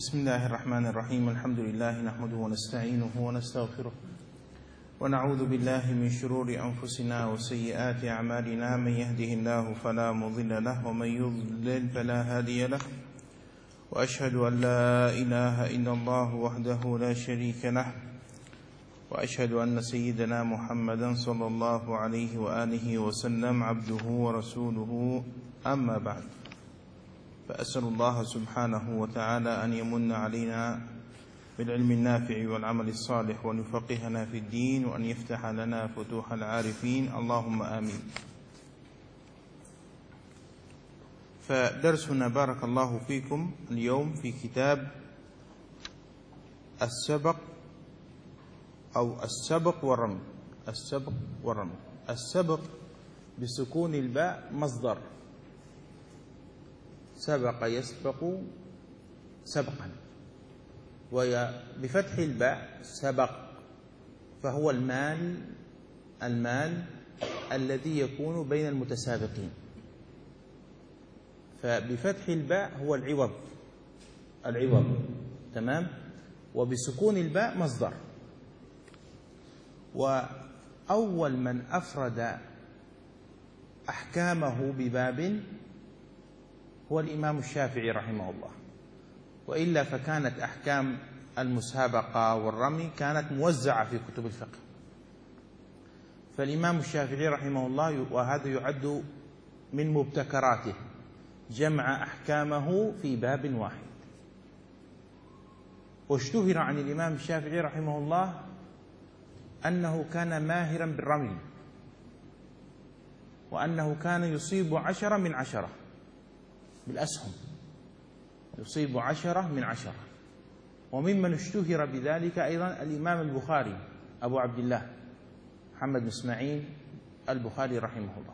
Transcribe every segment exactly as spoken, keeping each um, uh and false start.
بسم الله الرحمن الرحيم. الحمد لله نحمده ونستعينه ونستغفره ونعوذ بالله من شرور أنفسنا وسيئات أعمالنا. من يهده الله فلا مضل له ومن يضلل فلا هادي له، وأشهد أن لا إله إلا الله وحده لا شريك له، وأشهد أن سيدنا محمدا صلى الله عليه وآله وسلم عبده ورسوله. أما بعد، فأسأل الله سبحانه وتعالى أن يمن علينا بالعلم النافع والعمل الصالح، وأن يفقهنا في الدين، وأن يفتح لنا فتوح العارفين، اللهم آمين. فدرسنا بارك الله فيكم اليوم في كتاب السبق أو السبق والرمي. السبق والرمي. السبق بسكون الباء مصدر، سبق يسبق سبقا، وبفتح الباء سبق، فهو المال المال الذي يكون بين المتسابقين. فبفتح الباء هو العوض العوض تمام، وبسكون الباء مصدر. وأول من أفرد أحكامه بباب هو الإمام الشافعي رحمه الله، وإلا فكانت أحكام المسابقة والرمي كانت موزعة في كتب الفقه. فالإمام الشافعي رحمه الله، وهذا يعد من مبتكراته، جمع أحكامه في باب واحد. واشتهر عن الإمام الشافعي رحمه الله أنه كان ماهرا بالرمي، وأنه كان يصيب عشرة من عشرة بالأسهم، يصيب عشرة من عشرة. وممن اشتهر بذلك أيضا الإمام البخاري أبو عبد الله محمد بن إسماعيل البخاري رحمه الله.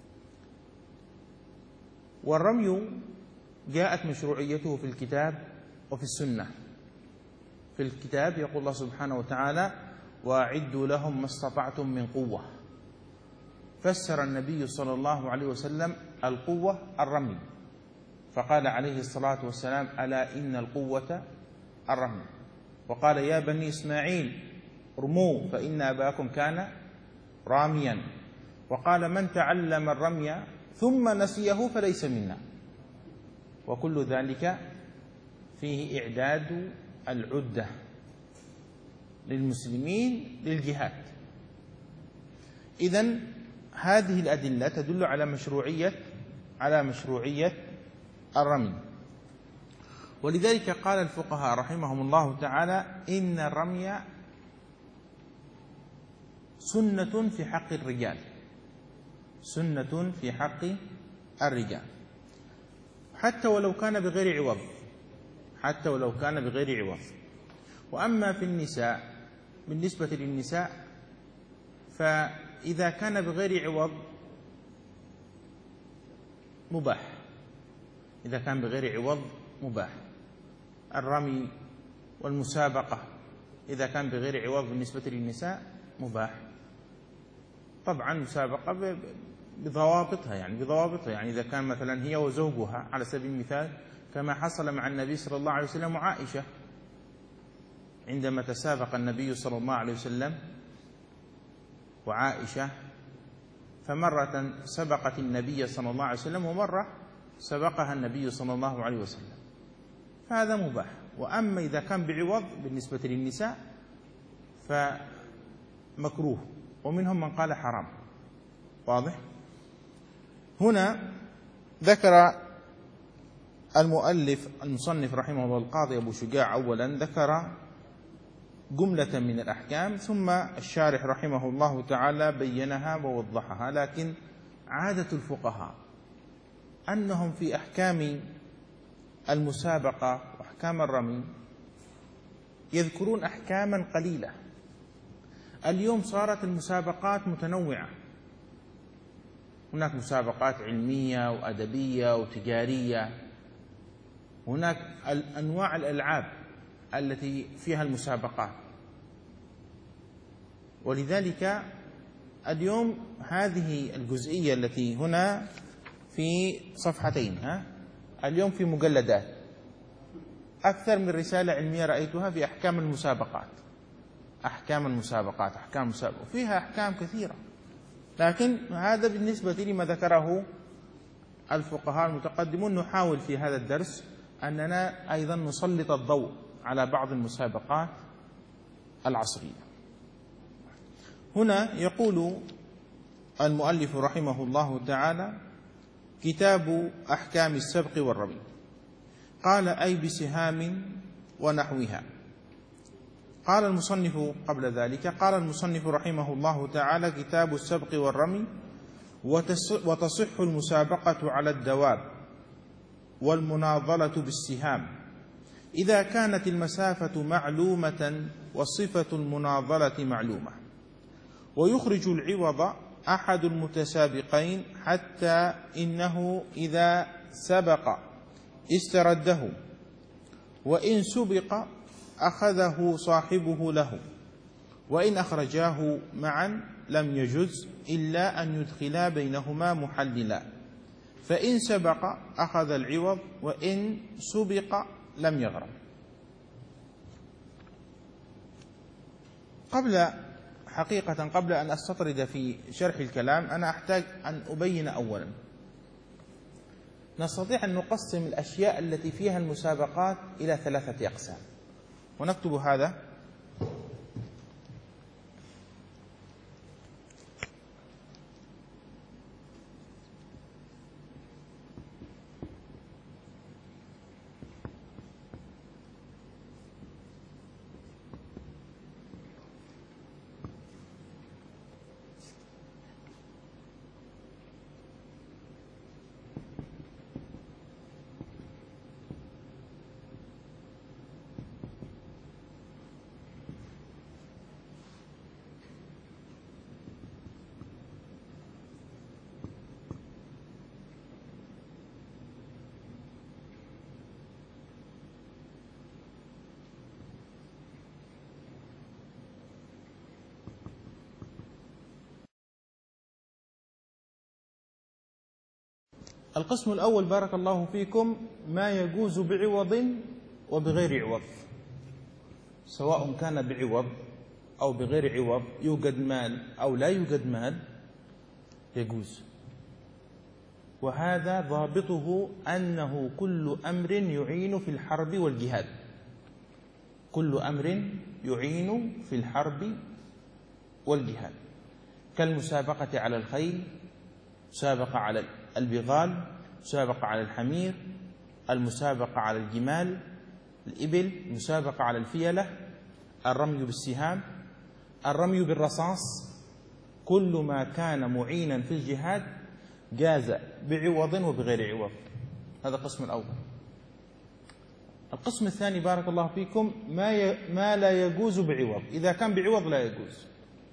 والرمي جاءت مشروعيته في الكتاب وفي السنة. في الكتاب يقول الله سبحانه وتعالى: وأعدوا لهم ما استطعتم من قوة. فسر النبي صلى الله عليه وسلم القوة الرمي، فقال عليه الصلاة والسلام: ألا إن القوة الرمي. وقال: يا بني إسماعيل ارموا فإن أباكم كان راميا. وقال: من تعلم الرمي ثم نسيه فليس منا. وكل ذلك فيه إعداد العدة للمسلمين للجهاد. إذن هذه الأدلة تدل على مشروعية على مشروعية الرمي. ولذلك قال الفقهاء رحمهم الله تعالى: إن الرمي سنة في حق الرجال، سنة في حق الرجال، حتى ولو كان بغير عوض، حتى ولو كان بغير عوض. وأما في النساء، بالنسبة للنساء فإذا كان بغير عوض مباح، إذا كان بغير عوض مباح. الرمي والمسابقة إذا كان بغير عوض بالنسبة للنساء مباح. طبعا مسابقة بضوابطها، يعني بضوابطها يعني إذا كان مثلا هي وزوجها على سبيل المثال، كما حصل مع النبي صلى الله عليه وسلم وعائشة، عندما تسابق النبي صلى الله عليه وسلم وعائشة، فمرة سبقت النبي صلى الله عليه وسلم ومرة سبقها النبي صلى الله عليه وسلم، فهذا مباح. وأما إذا كان بعوض بالنسبة للنساء فمكروه، ومنهم من قال حرام. واضح؟ هنا ذكر المؤلف المصنف رحمه الله القاضي أبو شجاع أولا ذكر جملة من الأحكام، ثم الشارح رحمه الله تعالى بينها ووضحها. لكن عادة الفقهاء أنهم في أحكام المسابقة وأحكام الرمي يذكرون أحكاما قليلة. اليوم صارت المسابقات متنوعة، هناك مسابقات علمية وأدبية وتجارية، هناك أنواع الألعاب التي فيها المسابقات. ولذلك اليوم هذه الجزئية التي هنا في صفحتين، ها اليوم في مجلدات، أكثر من رسالة علمية رأيتها في أحكام المسابقات، أحكام المسابقات أحكام المسابقات وفيها أحكام كثيرة، لكن هذا بالنسبة لما ذكره الفقهاء المتقدمون. نحاول في هذا الدرس أننا أيضا نسلط الضوء على بعض المسابقات العصرية. هنا يقول المؤلف رحمه الله تعالى: كتاب أحكام السبق والرمي. قال: أي بسهام ونحوها. قال المصنف قبل ذلك: قال المصنف رحمه الله تعالى: كتاب السبق والرمي. وتصح المسابقة على الدواب والمناضلة بالسهام إذا كانت المسافة معلومة وصفة المناضلة معلومة، ويخرج العوض أحد المتسابقين حتى إنه إذا سبق استرده، وإن سبق أخذه صاحبه له، وإن أخرجاه معا لم يجز إلا أن يدخلا بينهما محللا، فإن سبق أخذ العوض وإن سبق لم يغرم. قبل حقيقة قبل أن أستطرد في شرح الكلام أنا أحتاج أن أبين أولا، نستطيع أن نقسم الأشياء التي فيها المسابقات إلى ثلاثة أقسام، ونكتب هذا. القسم الأول بارك الله فيكم ما يجوز بعوض وبغير عوض، سواء كان بعوض أو بغير عوض، يوجد مال أو لا يوجد مال يجوز. وهذا ضابطه أنه كل أمر يعين في الحرب والجهاد، كل أمر يعين في الحرب والجهاد، كالمسابقة على الخيل، مسابقة على البغال، مسابقة على الحمير، المسابقة على الجمال، الإبل، مسابقة على الفيلة، الرمي بالسهام، الرمي بالرصاص، كل ما كان معينا في الجهاد جاز بعوض وبغير عوض. هذا القسم الأول. القسم الثاني بارك الله فيكم ما ي... ما لا يجوز بعوض، إذا كان بعوض لا يجوز،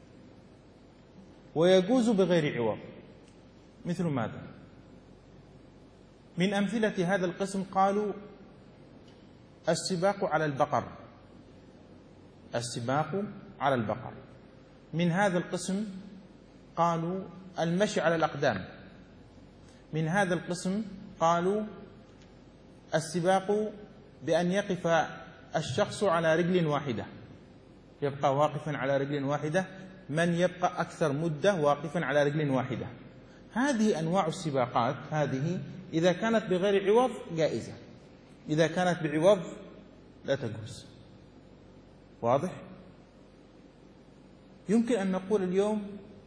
ويجوز بغير عوض. مثل ماذا؟ من أمثلة هذا القسم قالوا السباق على البقر، السباق على البقر. من هذا القسم قالوا المشي على الأقدام. من هذا القسم قالوا السباق بأن يقف الشخص على رجل واحدة، يبقى واقفا على رجل واحدة، من يبقى أكثر مدة واقفا على رجل واحدة. هذه أنواع السباقات، هذه إذا كانت بغير عوض جائزة، إذا كانت بعوض لا تجوز. واضح؟ يمكن أن نقول اليوم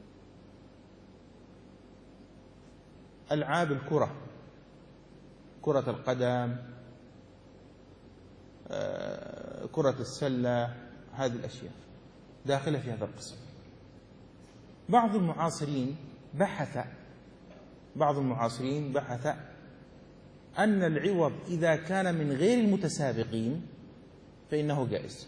ألعاب الكرة، كرة القدم، كرة السلة، هذه الأشياء داخلة في هذا القسم. بعض المعاصرين بحث بعض المعاصرين بحث أن العوض إذا كان من غير المتسابقين فإنه جائز،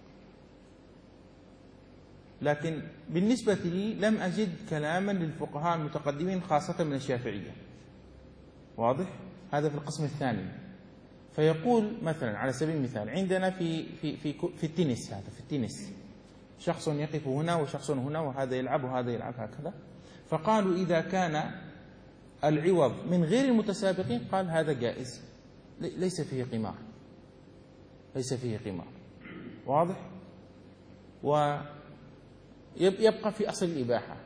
لكن بالنسبة لي لم أجد كلاما للفقهاء المتقدمين خاصة من الشافعية. واضح؟ هذا في القسم الثاني. فيقول مثلا على سبيل المثال عندنا في في في في التنس، هذا في التنس شخص يقف هنا وشخص هنا، وهذا يلعب وهذا يلعب هكذا. فقالوا إذا كان العوض من غير المتسابقين قال هذا جائز، ليس فيه قمار. ليس فيه قمار. واضح؟ ويبقى في أصل الإباحة،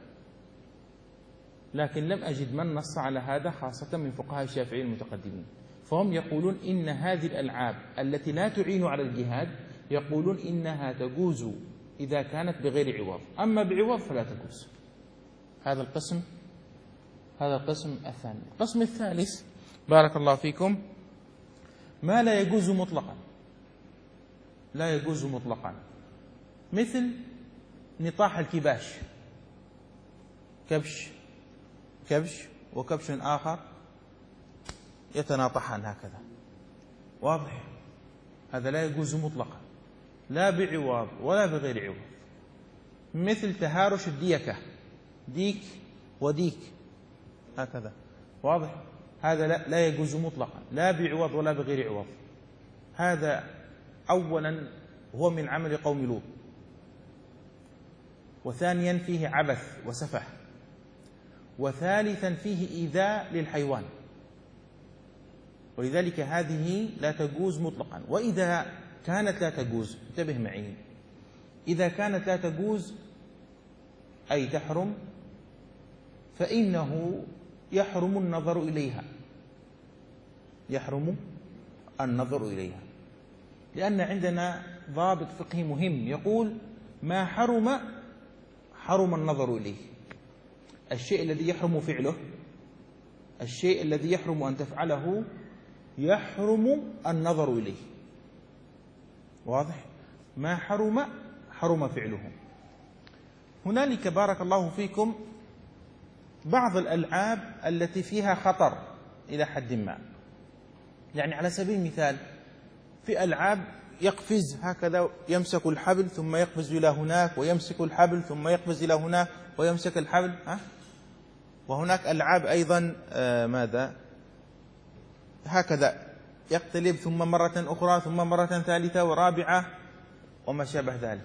لكن لم أجد من نص على هذا خاصة من فقهاء الشافعي المتقدمين، فهم يقولون إن هذه الألعاب التي لا تعين على الجهاد يقولون إنها تجوز إذا كانت بغير عوض، أما بعوض فلا تجوز. هذا القسم هذا القسم الثاني. القسم الثالث بارك الله فيكم ما لا يجوز مطلقا، لا يجوز مطلقا، مثل نطاح الكباش، كبش كبش وكبش آخر يتناطحان هكذا. واضح؟ هذا لا يجوز مطلقا، لا بعوض ولا بغير عوض. مثل تهارش الديكة، ديك وديك هكذا. واضح؟ هذا لا, لا يجوز مطلقا، لا بعوض ولا بغير عوض. هذا أولا هو من عمل قوم لوط، وثانيا فيه عبث وسفه، وثالثا فيه إيذاء للحيوان، ولذلك هذه لا تجوز مطلقا. وإذا كانت لا تجوز، انتبه معي، إذا كانت لا تجوز أي تحرم، فإنه يحرم النظر إليها، يحرم النظر إليها، لأن عندنا ضابط فقهي مهم يقول ما حرم حرم النظر إليه. الشيء الذي يحرم فعله، الشيء الذي يحرم أن تفعله يحرم النظر إليه. واضح؟ ما حرم حرم فعله. هنالك بارك الله فيكم بعض الألعاب التي فيها خطر إلى حد ما، يعني على سبيل المثال في ألعاب يقفز هكذا، يمسك الحبل ثم يقفز إلى هناك، ويمسك الحبل ثم يقفز إلى هناك، ويمسك الحبل ها؟ وهناك ألعاب أيضا آه ماذا هكذا يقتلب ثم مرة أخرى ثم مرة ثالثة ورابعة وما شابه ذلك،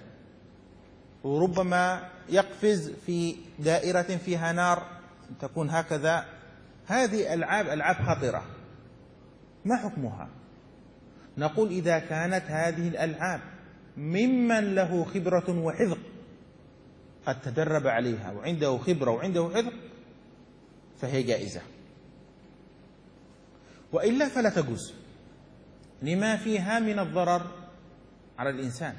وربما يقفز في دائرة فيها نار تكون هكذا. هذه ألعاب ألعاب خطرة، ما حكمها؟ نقول إذا كانت هذه الألعاب ممن له خبرة وحذق قد تدرب عليها وعنده خبرة وعنده حذق فهي جائزة، وإلا فلا تجوز لما فيها من الضرر على الإنسان.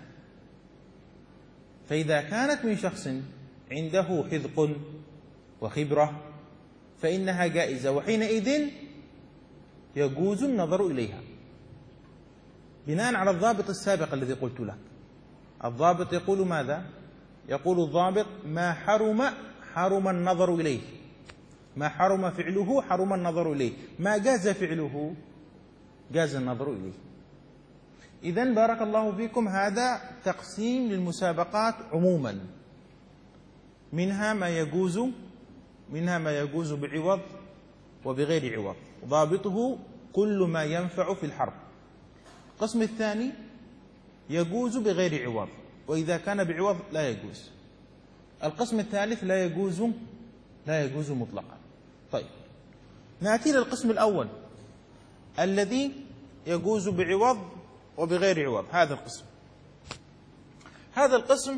فإذا كانت من شخص عنده حذق وخبرة فإنها جائزة، وحينئذ يجوز النظر إليها بناء على الضابط السابق الذي قلت لك. الضابط يقول ماذا؟ يقول الضابط ما حرم حرم النظر إليه، ما حرم فعله حرم النظر إليه، ما جاز فعله جاز النظر إليه. إذن بارك الله فيكم هذا تقسيم للمسابقات عموما، منها ما يجوز منها ما يجوز بعوض وبغير عوض، ضابطه كل ما ينفع في الحرب. القسم الثاني يجوز بغير عوض، وإذا كان بعوض لا يجوز. القسم الثالث لا يجوز لا يجوز مطلقا. طيب نأتي للقسم الأول الذي يجوز بعوض وبغير عوض. هذا القسم هذا القسم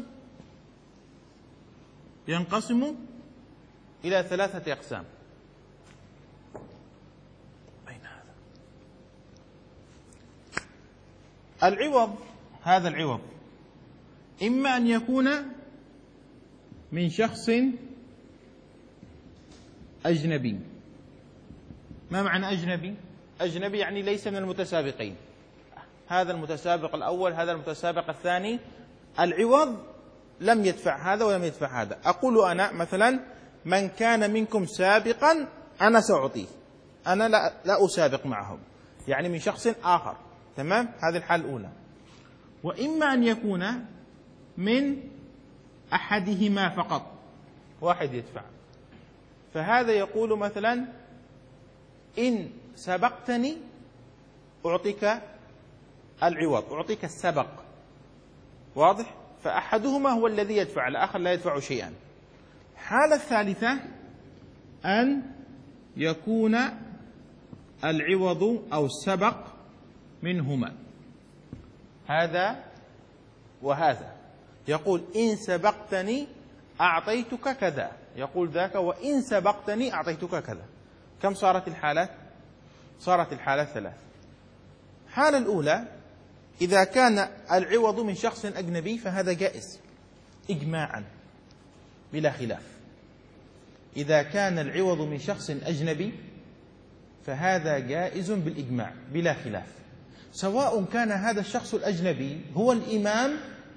ينقسم إلى ثلاثة أقسام. أين هذا؟ العوض، هذا العوض إما أن يكون من شخص أجنبي. ما معنى أجنبي؟ أجنبي يعني ليس من المتسابقين، هذا المتسابق الأول هذا المتسابق الثاني، العوض لم يدفع هذا ولم يدفع هذا. أقول أنا مثلا من كان منكم سابقا أنا سأعطيه، أنا لا, لا أسابق معهم، يعني من شخص آخر. تمام؟ هذه الحالة الأولى. وإما أن يكون من أحدهما فقط، واحد يدفع، فهذا يقول مثلا إن سبقتني أعطيك العوض، أعطيك السبق. واضح؟ فأحدهما هو الذي يدفع، الآخر لا يدفع شيئا. الحالة الثالثة أن يكون العوض أو السبق منهما، هذا وهذا. يقول إن سبقتني أعطيتك كذا، يقول ذاك وإن سبقتني أعطيتك كذا. كم صارت الحالات؟ صارت الحالات ثلاث. الحالة الأولى إذا كان العوض من شخص أجنبي فهذا جائز إجماعا بلا خلاف. إذا كان العوض من شخص أجنبي فهذا جائز بالإجماع بلا خلاف، سواء كان هذا الشخص الأجنبي هو الإمام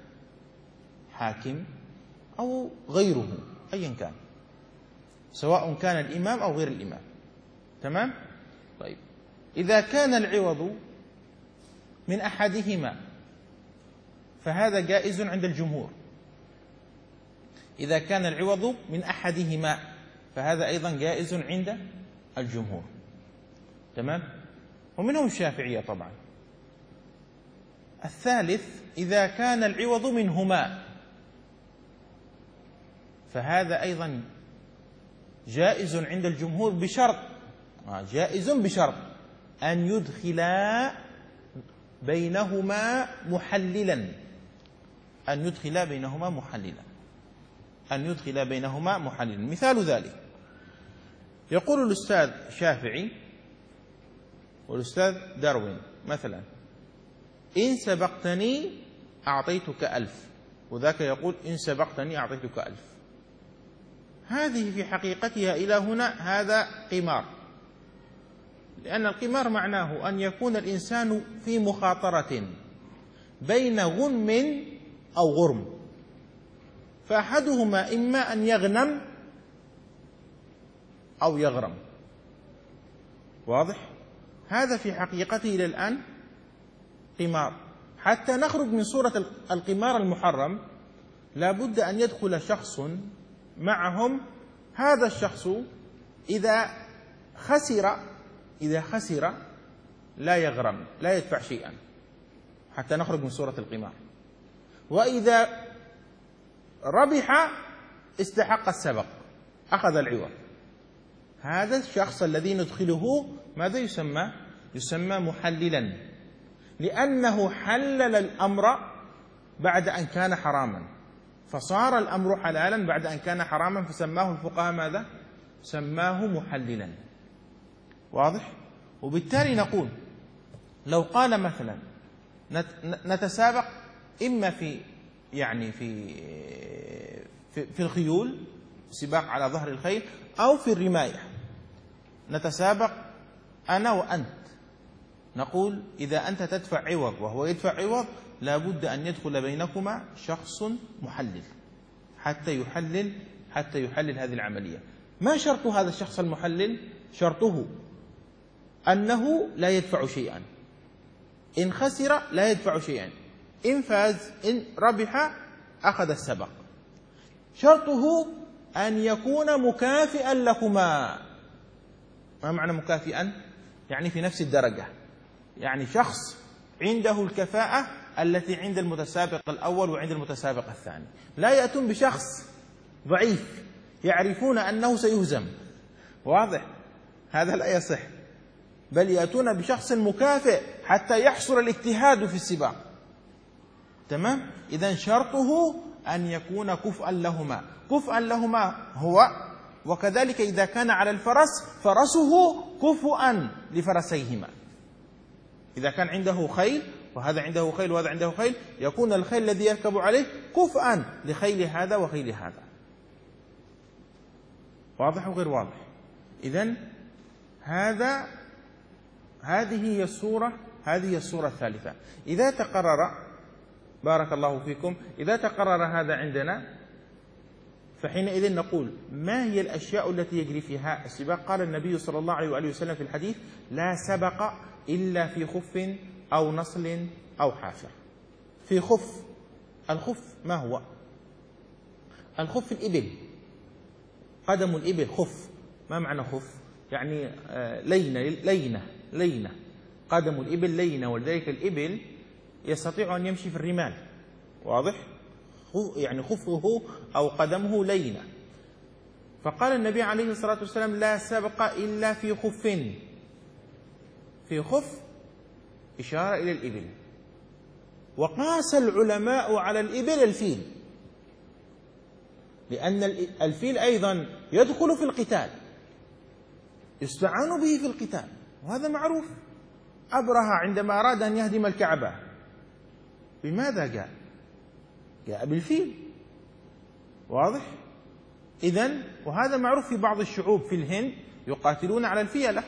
حاكم أو غيره أيا كان، سواء كان الإمام أو غير الإمام. تمام؟ طيب إذا كان العوض من أحدهما فهذا جائز عند الجمهور. إذا كان العوض من أحدهما فهذا أيضا جائز عند الجمهور. تمام؟ ومنهم الشافعية طبعا. الثالث إذا كان العوض منهما فهذا أيضا جائز عند الجمهور بشرط، جائز بشرط أن يدخلا بينهما محللا، أن يدخلا بينهما محللا أن يدخلا بينهما محللا. مثال ذلك يقول الأستاذ شافعي والأستاذ داروين مثلا إن سبقتني أعطيتك ألف، وذاك يقول إن سبقتني أعطيتك ألف. هذه في حقيقتها إلى هنا هذا قمار، لأن القمار معناه أن يكون الإنسان في مخاطرة بين غنم أو غرم، فأحدهما إما أن يغنم أو يغرم. واضح؟ هذا في حقيقته إلى الآن قمار. حتى نخرج من صورة القمار المحرم لا بد أن يدخل شخص معهم، هذا الشخص إذا خسر إذا خسر لا يغرم، لا يدفع شيئا حتى نخرج من صورة القمار، وإذا ربح استحق السبق أخذ العوض. هذا الشخص الذي ندخله ماذا يسمى؟ يسمى محللا، لأنه حلل الأمر بعد أن كان حراما، فصار الأمر حلالا بعد أن كان حراما، فسماه الفقهاء ماذا؟ سماه محللا. واضح؟ وبالتالي نقول لو قال مثلا نتسابق إما في يعني في في, في الخيول، سباق على ظهر الخيل، أو في الرماية، نتسابق أنا وأنت، نقول إذا أنت تدفع عوض وهو يدفع عوض لا بد أن يدخل بينكما شخص محلل حتى يحلل حتى يحلل هذه العملية. ما شرط هذا الشخص المحلل؟ شرطه أنه لا يدفع شيئا، إن خسر لا يدفع شيئا، إن فاز إن ربح أخذ السبق. شرطه أن يكون مكافئا لكما. ما معنى مكافئا؟ يعني في نفس الدرجة، يعني شخص عنده الكفاءة التي عند المتسابق الأول وعند المتسابق الثاني. لا يأتون بشخص ضعيف يعرفون أنه سيهزم، واضح؟ هذا لا يصح، بل يأتون بشخص مكافئ حتى يحصل الاجتهاد في السباق. تمام؟ إذن شرطه أن يكون كفءا لهما. كفءا لهما هو، وكذلك إذا كان على الفرس فرسه كفؤا لفرسيهما. إذا كان عنده خيل وهذا عنده خيل وهذا عنده خيل، يكون الخيل الذي يركب عليه كفءا لخيل هذا وخيل هذا. واضح وغير واضح؟ إذن هذا هذه هي الصورة هذه هي الصورة الثالثة. إذا تقرر، بارك الله فيكم، إذا تقرر هذا عندنا فحينئذ نقول ما هي الأشياء التي يجري فيها السباق؟ قال النبي صلى الله عليه وآله وسلم في الحديث: لا سبق إلا في خف أو نصل أو حافر. في خف. الخف ما هو؟ الخف الإبل، قدم الإبل خف. ما معنى خف؟ يعني لينة لينة لينة قدم الإبل لينة، ولذلك الإبل يستطيع أن يمشي في الرمال. واضح؟ يعني خفه أو قدمه لينة. فقال النبي عليه الصلاة والسلام: لا سبق إلا في خف. في خف إشارة إلى الإبل. وقاس العلماء على الإبل الفيل، لأن الفيل أيضا يدخل في القتال، يستعان به في القتال، وهذا معروف. أبرهة عندما أراد أن يهدم الكعبة بماذا جاء؟ جاء بالفيل، واضح؟ إذن وهذا معروف في بعض الشعوب في الهند يقاتلون على الفيلة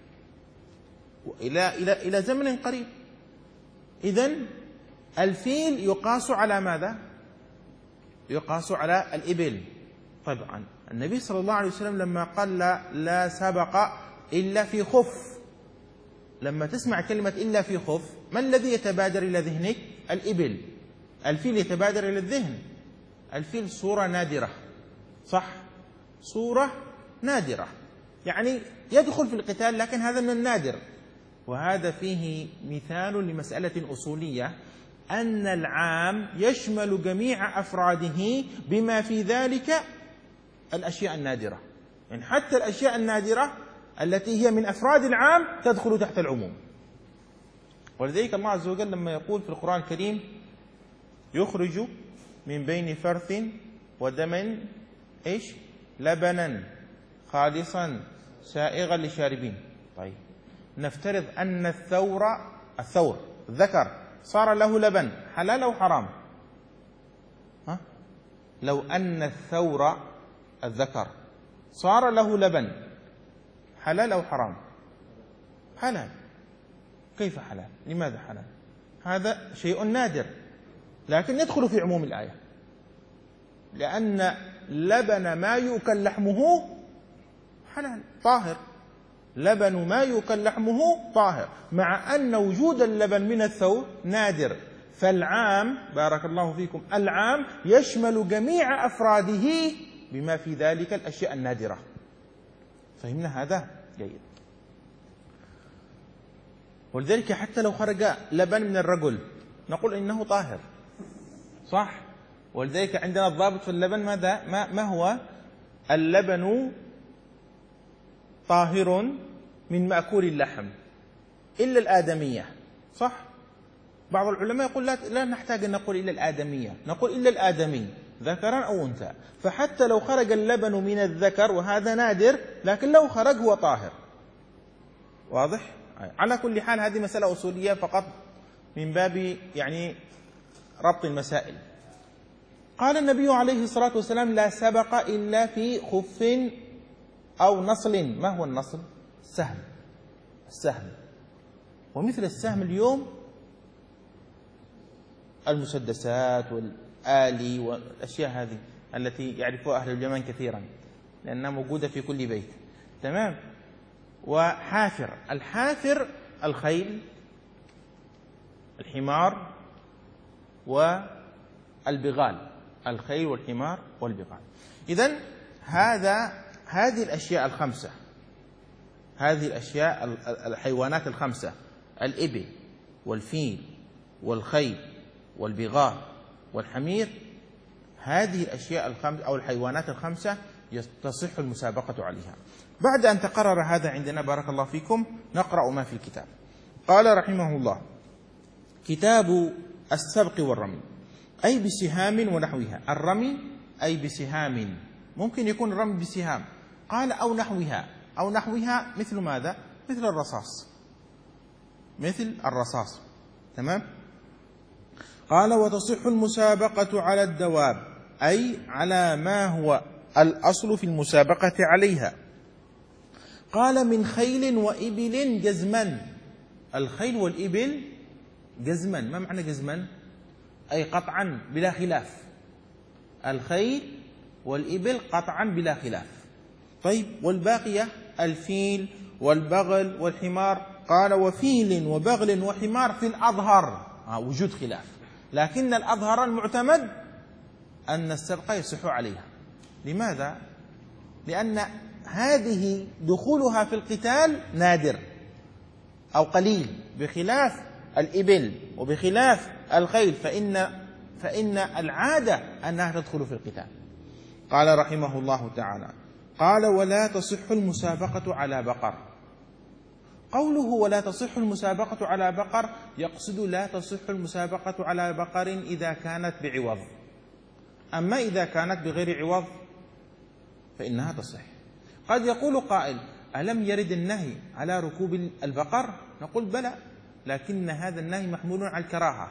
إلى إلى إلى زمن قريب. إذن الفيل يقاس على ماذا؟ يقاس على الإبل. طبعا النبي صلى الله عليه وسلم لما قال لا, لا سبق إلا في خف، لما تسمع كلمة إلا في خف ما الذي يتبادر إلى ذهنك؟ الإبل. الفيل يتبادر إلى الذهن. الفيل صورة نادرة، صح؟ صورة نادرة، يعني يدخل في القتال لكن هذا من النادر. وهذا فيه مثال لمسألة أصولية، أن العام يشمل جميع أفراده بما في ذلك الأشياء النادرة، يعني حتى الأشياء النادرة التي هي من أفراد العام تدخل تحت العموم. ولذلك الله عز وجل لما يقول في القرآن الكريم يخرج من بين فرث ودم إيش؟ لبنا خالصا سائغا للشاربين. طيب نفترض أن الثور الثور ذكر صار له لبن، حلال أو حرام؟ ها؟ لو أن الثور الذكر صار له لبن، حلال أو حرام؟ حلال. كيف حلال؟ لماذا حلال؟ هذا شيء نادر، لكن يدخل في عموم الآية، لأن لبن ما يؤكل لحمه حلال طاهر، لبن ما يؤكل لحمه طاهر، مع أن وجود اللبن من الثور نادر. فالعام بارك الله فيكم، العام يشمل جميع أفراده بما في ذلك الأشياء النادرة. فهمنا هذا؟ جيد. ولذلك حتى لو خرج لبن من الرجل نقول إنه طاهر، صح؟ ولذلك عندنا الضابط في اللبن ماذا؟ ما, ما هو؟ اللبن طاهر من مأكول اللحم إلا الآدمية، صح؟ بعض العلماء يقول لا, لا نحتاج أن نقول إلا الآدمية، نقول إلا الآدمي ذكرا أو أنثى. فحتى لو خرج اللبن من الذكر وهذا نادر، لكن لو خرج هو طاهر، واضح؟ على كل حال هذه مسألة أصولية فقط من باب يعني ربط المسائل. قال النبي عليه الصلاة والسلام لا سبق إلا في خف أو نصل. ما هو النصل؟ السهم. السهم. ومثل السهم اليوم المسدسات والآلي والأشياء هذه التي يعرفها أهل اليمن كثيرا لأنها موجودة في كل بيت، تمام؟ وحافر. الحافر الخيل، الحمار والبغال، الخيل والحمار والبغال. إذن هذا هذه الأشياء الخمسة، هذه الأشياء الحيوانات الخمسة، الإبل والفيل والخيل والبغال والحمير، هذه الأشياء الخمسة أو الحيوانات الخمسة تصح المسابقة عليها. بعد أن تقرر هذا عندنا بارك الله فيكم نقرأ ما في الكتاب. قال رحمه الله: كتاب السبق والرمي، أي بسهام ونحوها. الرمي أي بسهام، ممكن يكون الرمي بسهام، قال أو نحوها. أو نحوها مثل ماذا؟ مثل الرصاص، مثل الرصاص، تمام؟ قال وتصح المسابقة على الدواب، أي على ما هو الأصل في المسابقة عليها. قال من خيل وإبل جزما. الخيل والإبل جزما. ما معنى جزما؟ أي قطعا بلا خلاف. الخيل والإبل قطعا بلا خلاف. طيب والباقية الفيل والبغل والحمار. قال وفيل وبغل وحمار في الأظهر آه وجود خلاف، لكن الأظهر المعتمد أن السبق يصح عليها. لماذا؟ لأن هذه دخولها في القتال نادر أو قليل، بخلاف الإبل وبخلاف الخيل فإن فإن العادة أنها تدخل في القتال. قال رحمه الله تعالى: قال ولا تصح المسابقة على بقر. قوله ولا تصح المسابقة على بقر يقصد لا تصح المسابقة على بقر إذا كانت بعوض، أما إذا كانت بغير عوض فإنها تصح. قد يقول قائل ألم يرد النهي على ركوب البقر؟ نقول بلى، لكن هذا النهي محمول على الكراهة،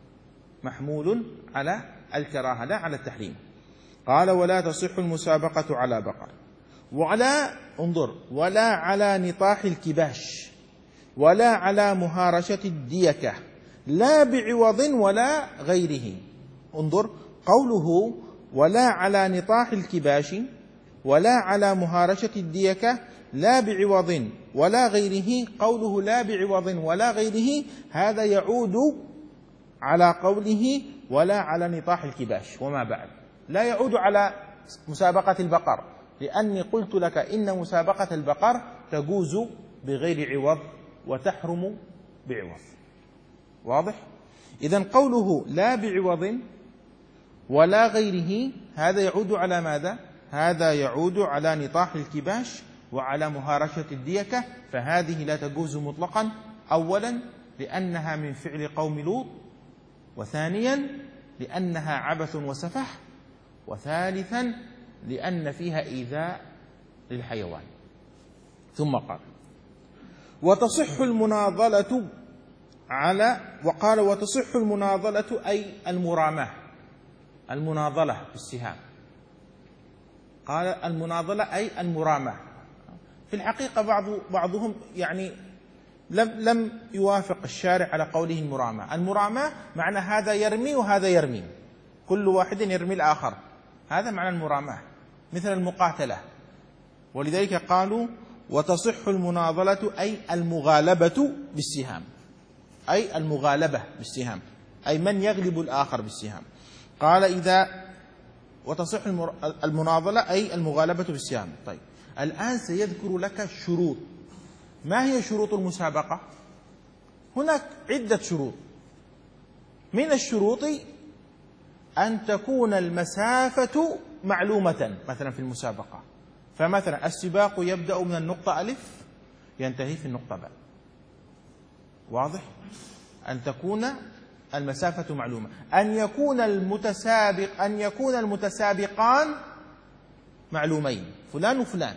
محمول على الكراهة لا على التحريم. قال ولا تصح المسابقة على بقر ولا انظر ولا على نطاح الكباش ولا على مهارشة الديكة لا بعوض ولا غيره. انظر قوله ولا على نطاح الكباش ولا على مهارشة الديكة لا بعوض ولا غيره، قوله لا بعوض ولا غيره هذا يعود على قوله ولا على نطاح الكباش وما بعد، لا يعود على مسابقة البقر، لأني قلت لك إن مسابقة البقر تجوز بغير عوض وتحرم بعوض. واضح؟ إذن قوله لا بعوض ولا غيره هذا يعود على ماذا؟ هذا يعود على نطاح الكباش وعلى مهارشة الديكة، فهذه لا تجوز مطلقا، أولا لأنها من فعل قوم لوط، وثانيا لأنها عبث وسفح، وثالثا لأن فيها إيذاء للحيوان. ثم قال وتصح المناضلة على وقال وتصح المناضلة أي المراماة، المناضلة بالسهام، قال المناضلة أي المراماة. في الحقيقة بعض بعضهم يعني لم لم يوافق الشارع على قوله المراماة. المراماة معنى هذا يرمي وهذا يرمي، كل واحد يرمي الآخر، هذا معنى المراماة، مثل المقاتلة. ولذلك قالوا وتصح المناضلة أي المغالبة بالسهام، أي المغالبة بالسهام، أي من يغلب الآخر بالسهام. قال إذا وتصح المناضلة أي المغالبة بالسهام. طيب الآن سيذكر لك الشروط. ما هي شروط المسابقة؟ هناك عدة شروط. من الشروط أن تكون المسافة معلومة مثلا في المسابقة، فمثلا السباق يبدأ من النقطة ألف ينتهي في النقطة باء. واضح؟ أن تكون المسافة معلومة، أن يكون المتسابق أن يكون المتسابقان معلومين، فلان وفلان.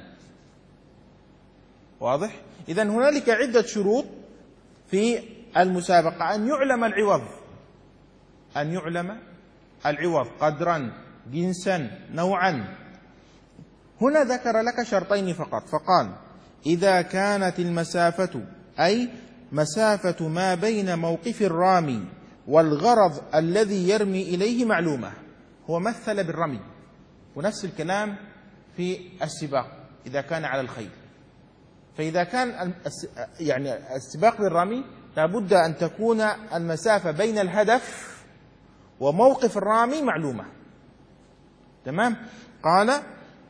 واضح؟ إذن هنالك عدة شروط في المسابقة: أن يعلم العوض، أن يعلم العوض قدرا جنسا نوعا. هنا ذكر لك شرطين فقط، فقال إذا كانت المسافة أي مسافة ما بين موقف الرامي والغرض الذي يرمي إليه معلومة. هو مثل بالرمي، ونفس الكلام في السباق إذا كان على الخيل. فإذا كان يعني السباق للرمي لابد أن تكون المسافة بين الهدف وموقف الرامي معلومة. تمام؟ قال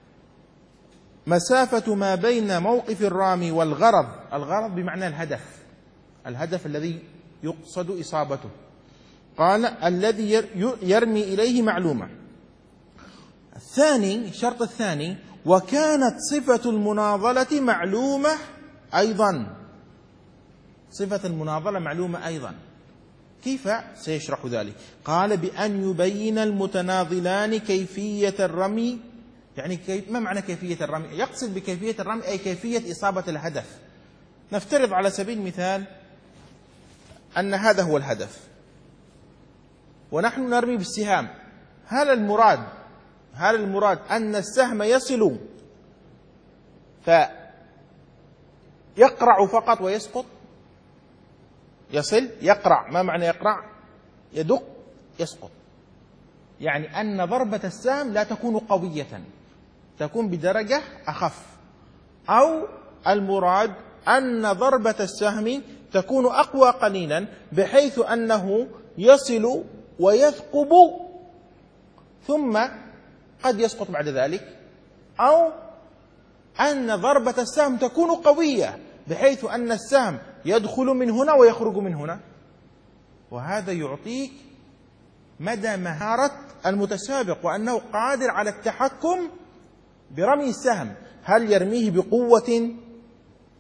مسافة ما بين موقف الرامي والغرض، الغرض بمعنى الهدف، الهدف الذي يقصد إصابته. قال الذي يرمي إليه معلومة. الثاني، الشرط الثاني: وكانت صفة المناضلة معلومة أيضا. صفة المناضلة معلومة أيضا. كيف؟ سيشرح ذلك. قال بأن يبين المتناضلان كيفية الرمي. يعني كيف، ما معنى كيفية الرمي؟ يقصد بكيفية الرمي أي كيفية إصابة الهدف. نفترض على سبيل المثال أن هذا هو الهدف ونحن نرمي بالسهام. هل المراد هل المراد أن السهم يصل فيقرع فقط ويسقط؟ يصل، يقرع. ما معنى يقرع؟ يدق، يسقط. يعني أن ضربة السهم لا تكون قوية، تكون بدرجة أخف. أو المراد أن ضربة السهم تكون أقوى قليلا بحيث أنه يصل ويثقب ثم قد يسقط بعد ذلك. أو أن ضربة السهم تكون قوية بحيث أن السهم يدخل من هنا ويخرج من هنا. وهذا يعطيك مدى مهارة المتسابق وأنه قادر على التحكم برمي السهم. هل يرميه بقوة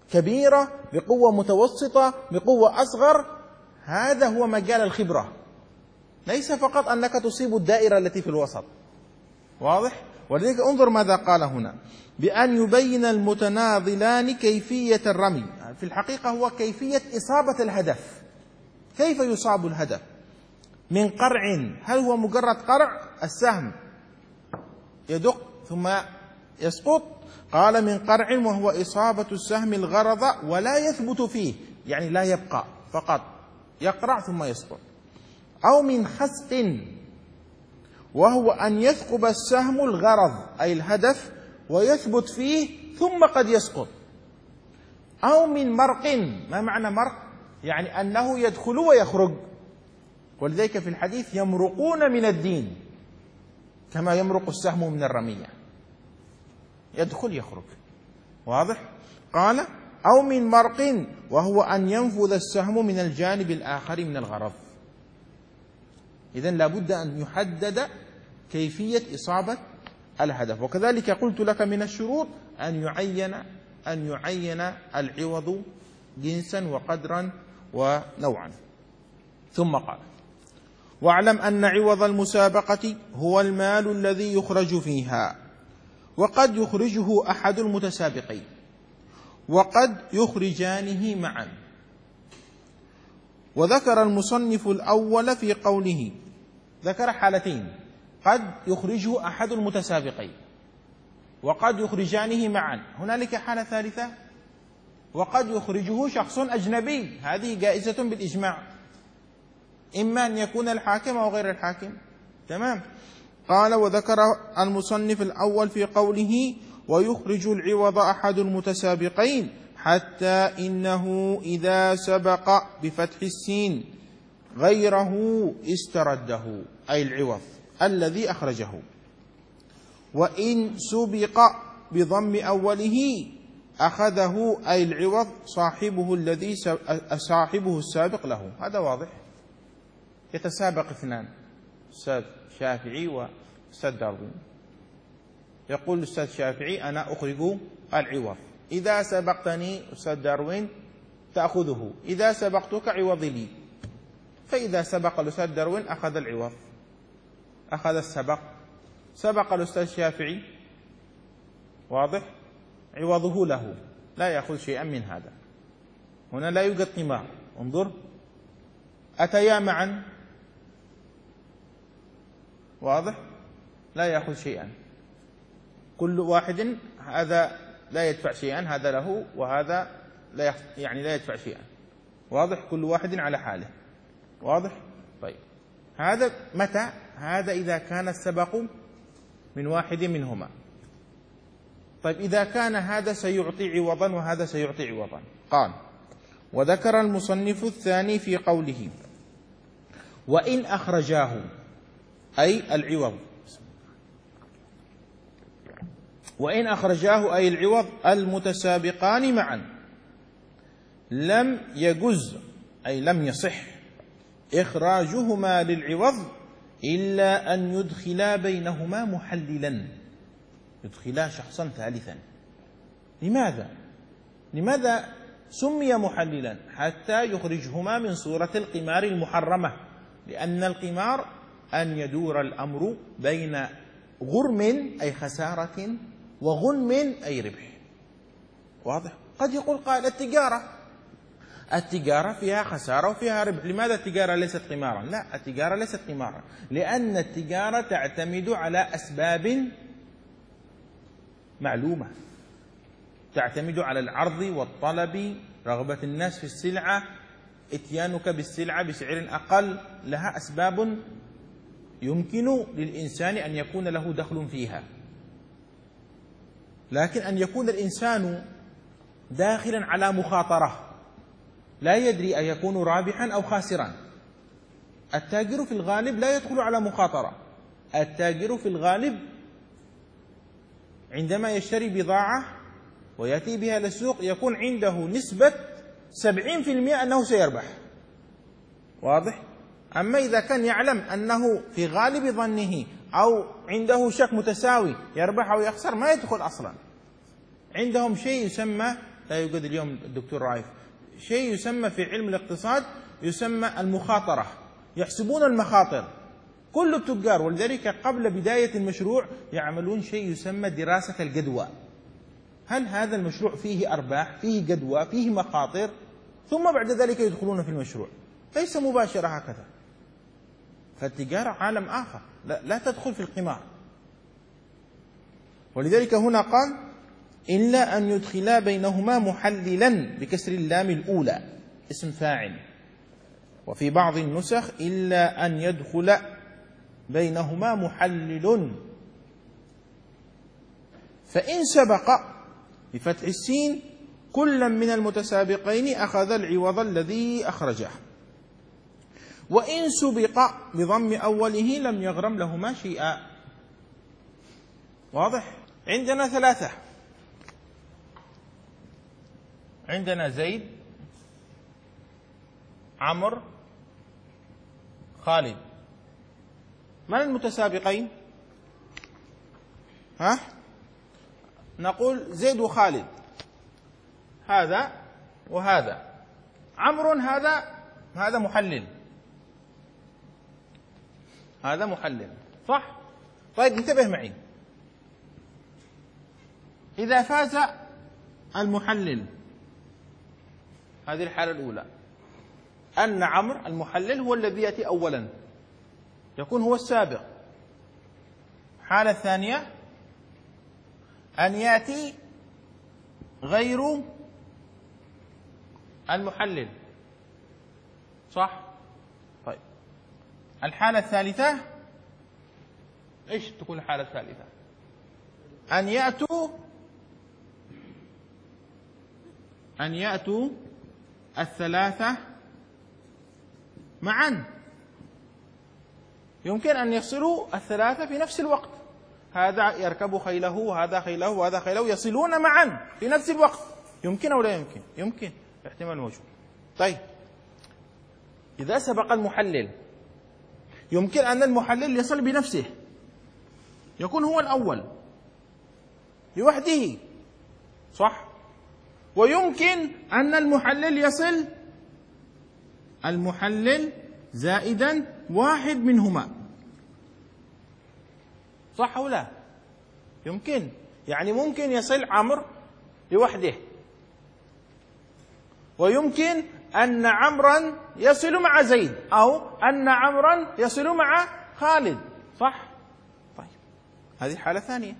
كبيرة، بقوة متوسطة، بقوة أصغر. هذا هو مجال الخبرة، ليس فقط أنك تصيب الدائرة التي في الوسط. واضح؟ ولذلك انظر ماذا قال هنا: بأن يبين المتناضلان كيفية الرمي. في الحقيقة هو كيفية إصابة الهدف، كيف يصاب الهدف من قرع. هل هو مجرد قرع السهم يدق ثم يسقط؟ قال من قرع وهو إصابة السهم الغرض ولا يثبت فيه، يعني لا يبقى، فقط يقرع ثم يسقط. أو من خسق وهو أن يثقب السهم الغرض أي الهدف ويثبت فيه ثم قد يسقط. أو من مرق. ما معنى مرق؟ يعني أنه يدخل ويخرج. ولذلك في الحديث يمرقون من الدين كما يمرق السهم من الرمية، يدخل يخرج. واضح؟ قال أو من مرق وهو أن ينفذ السهم من الجانب الآخر من الغرض. إذن لابد أن يحدد كيفية إصابة الهدف. وكذلك قلت لك من الشروط أن يعين أن يعين العوض جنسا وقدرا ونوعا. ثم قال: واعلم أن عوض المسابقة هو المال الذي يخرج فيها، وقد يخرجه أحد المتسابقين، وقد يخرجانه معا. وذكر المصنف الأول في قوله، ذكر حالتين: قد يخرجه أحد المتسابقين، وقد يخرجانه معا. هنالك حالة ثالثة: وقد يخرجه شخص أجنبي. هذه جائزة بالإجماع، إما أن يكون الحاكم أو غير الحاكم. تمام. قال: وذكر المصنف الأول في قوله: ويخرج العوض أحد المتسابقين، حتى إنه إذا سبق بفتح السين غيره استرده، أي العوض الذي أخرجه. وإن سبق بضم أوله أخذه، أي العوض صاحبه الذي صاحبه السابق له. هذا واضح. يتسابق اثنان، أستاذ شافعي وأستاذ داروين. يقول الأستاذ شافعي: أنا أخرج العوض، إذا سبقتني أستاذ داروين تأخذه، إذا سبقتك عوضي لي. فإذا سبق الأستاذ داروين أخذ العوض، أخذ السبق. سبق الأستاذ شافعي، واضح، عوضه له، لا يأخذ شيئا من هذا. هنا لا يوجد قمار. انظر، أتيا معا، واضح، لا يأخذ شيئا. كل واحد، هذا لا يدفع شيئا، هذا له، وهذا لا يعني لا يدفع شيئا. واضح، كل واحد على حاله. واضح. طيب، هذا متى؟ هذا إذا كان السبق من واحد منهما. طيب، إذا كان هذا سيعطي عوضا وهذا سيعطي عوضا. قال: وذكر المصنف الثاني في قوله: وإن أخرجاه، أي العوض، وإن أخرجاه أي العوض المتسابقان معا، لم يجز، أي لم يصح إخراجهما للعوض إلا أن يدخلا بينهما محللا، يدخلا شخصا ثالثا. لماذا؟ لماذا سمي محللا؟ حتى يخرجهما من صورة القمار المحرمة، لأن القمار أن يدور الأمر بين غرم أي خسارة وغنم أي ربح. واضح؟ قد يقول قائل: التجارة التجارة فيها خسارة وفيها ربح، لماذا التجارة ليست قمارا؟ لا، التجارة ليست قمارا، لأن التجارة تعتمد على أسباب معلومة، تعتمد على العرض والطلب، رغبة الناس في السلعة، اتيانك بالسلعة بسعر أقل، لها أسباب يمكن للإنسان أن يكون له دخل فيها. لكن أن يكون الإنسان داخلا على مخاطرة لا يدري أن يكون رابحا أو خاسرا. التاجر في الغالب لا يدخل على مخاطرة. التاجر في الغالب عندما يشتري بضاعة ويأتي بها للسوق يكون عنده نسبة سبعين في المئة أنه سيربح. واضح؟ أما إذا كان يعلم أنه في غالب ظنه أو عنده شك متساوي يربح أو يخسر، ما يدخل أصلا. عندهم شيء يسمى لا يوجد اليوم الدكتور رايف، شيء يسمى في علم الاقتصاد يسمى المخاطرة، يحسبون المخاطر كل التجار، ولذلك قبل بداية المشروع يعملون شيء يسمى دراسة الجدوى. هل هذا المشروع فيه أرباح، فيه جدوى، فيه مخاطر؟ ثم بعد ذلك يدخلون في المشروع، ليس مباشرة هكذا. فالتجارة عالم آخر، لا, لا تدخل في القمار. ولذلك هنا قال إلا أن يدخلا بينهما محللا بكسر اللام الأولى اسم فاعل، وفي بعض النسخ إلا أن يدخل بينهما محلل. فإن سبق بفتح السين كلا من المتسابقين أخذ العوض الذي أخرجه، وإن سبق بضم أوله لم يغرم لهما شيئا. واضح؟ عندنا ثلاثة، عندنا زيد، عمرو، خالد. من المتسابقين؟ ها؟ نقول زيد وخالد، هذا وهذا. عمرو هذا هذا محلل، هذا محلل، صح؟ طيب انتبه معي، إذا فاز المحلل، هذه الحالة الأولى، أن عمرو المحلل هو الذي يأتي أولا، يكون هو السابق. الحالة الثانية أن يأتي غير المحلل، صح؟ طيب الحالة الثالثة إيش تكون الحالة الثالثة؟ أن يأتوا أن يأتوا الثلاثة معا، يمكن أن يصلوا الثلاثة في نفس الوقت، هذا يركب خيله وهذا خيله وهذا خيله، يصلون معا في نفس الوقت، يمكن أو لا يمكن؟ يمكن، احتمال موجود. طيب إذا سبق المحلل يمكن أن المحلل يصل بنفسه، يكون هو الأول لوحده، صح؟ ويمكن أن المحلل يصل المحلل زائدا واحد منهما، صح أو لا؟ يمكن، يعني ممكن يصل عمرو لوحده، ويمكن أن عمرا يصل مع زيد، أو أن عمرا يصل مع خالد، صح؟ طيب هذه حالة ثانية.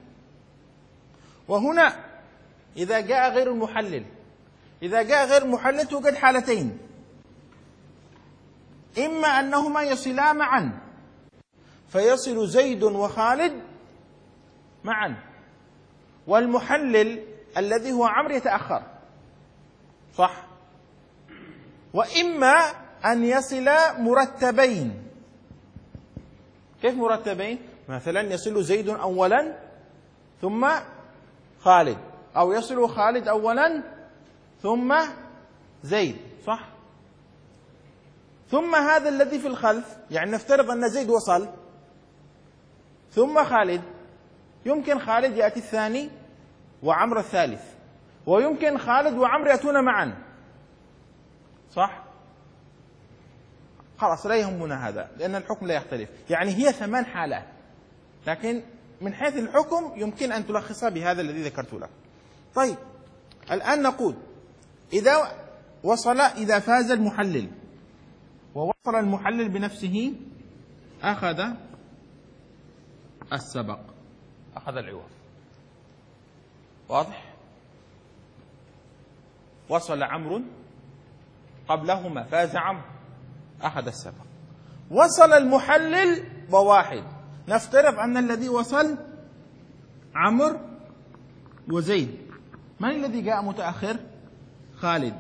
وهنا إذا جاء غير المحلل، إذا جاء غير المحلل توجد حالتين، إما أنهما يصلا معا فيصل زيد وخالد معا، والمحلل الذي هو عمرو يتأخر، صح؟ وإما أن يصل مرتبين. كيف مرتبين؟ مثلا يصل زيد أولا ثم خالد، أو يصل خالد أولا ثم زيد، صح؟ ثم هذا الذي في الخلف، يعني نفترض أن زيد وصل ثم خالد، يمكن خالد يأتي الثاني وعمرو الثالث، ويمكن خالد وعمرو يأتون معا، صح؟ خلاص لا يهمنا هذا لأن الحكم لا يختلف، يعني هي ثمان حالات، لكن من حيث الحكم يمكن أن تلخصها بهذا الذي ذكرت لك. طيب الآن نقول إذا وصل إذا فاز المحلل ووصل المحلل بنفسه أخذ السبق، أخذ العوض، واضح؟ وصل عمرو قبلهما فاز عمرو أخذ السبق. وصل المحلل بواحد، نفترض أن الذي وصل عمرو وزيد، من الذي جاء متأخر؟ خالد،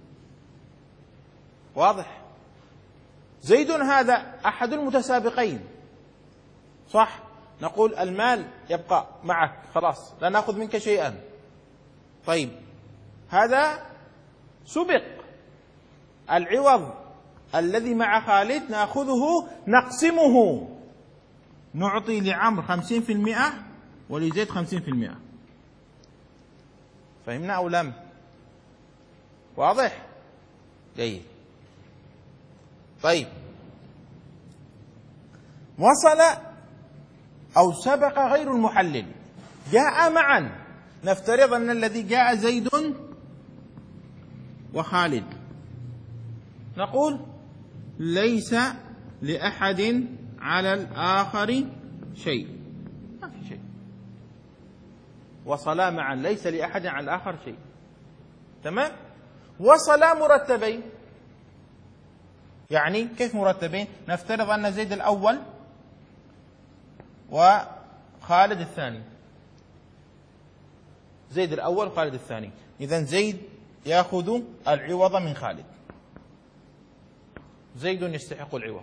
واضح؟ زيد هذا أحد المتسابقين، صح؟ نقول المال يبقى معك، خلاص لا نأخذ منك شيئا. طيب هذا سبق، العوض الذي مع خالد نأخذه نقسمه، نعطي لعمرو خمسين في المئة ولزيد خمسين في المئة. فهمنا أو لم؟ واضح؟ جيد. طيب، وصل أو سبق غير المحلل، جاء معا. نفترض أن الذي جاء زيد وخالد، نقول ليس لأحد على الآخر شيء، ما في شيء، وصلا معا ليس لأحد على الآخر شيء. تمام؟ وصلا مرتبين، يعني كيف مرتبين؟ نفترض أن زيد الأول وخالد الثاني، زيد الأول وخالد الثاني، إذن زيد يأخذ العوض من خالد، زيد يستحق العوض.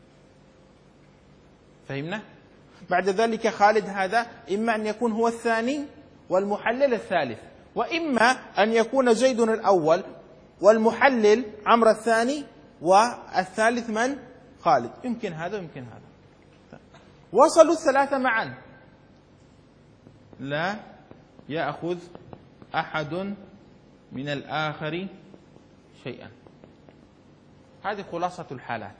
فهمنا؟ بعد ذلك خالد هذا إما أن يكون هو الثاني والمحلل الثالث، وإما أن يكون زيد الأول والمحلل عمرو الثاني والثالث من؟ خالد. يمكن هذا ويمكن هذا. وصلوا الثلاثة معا، لا يأخذ أحد من الآخر شيئا. هذه خلاصة الحالات.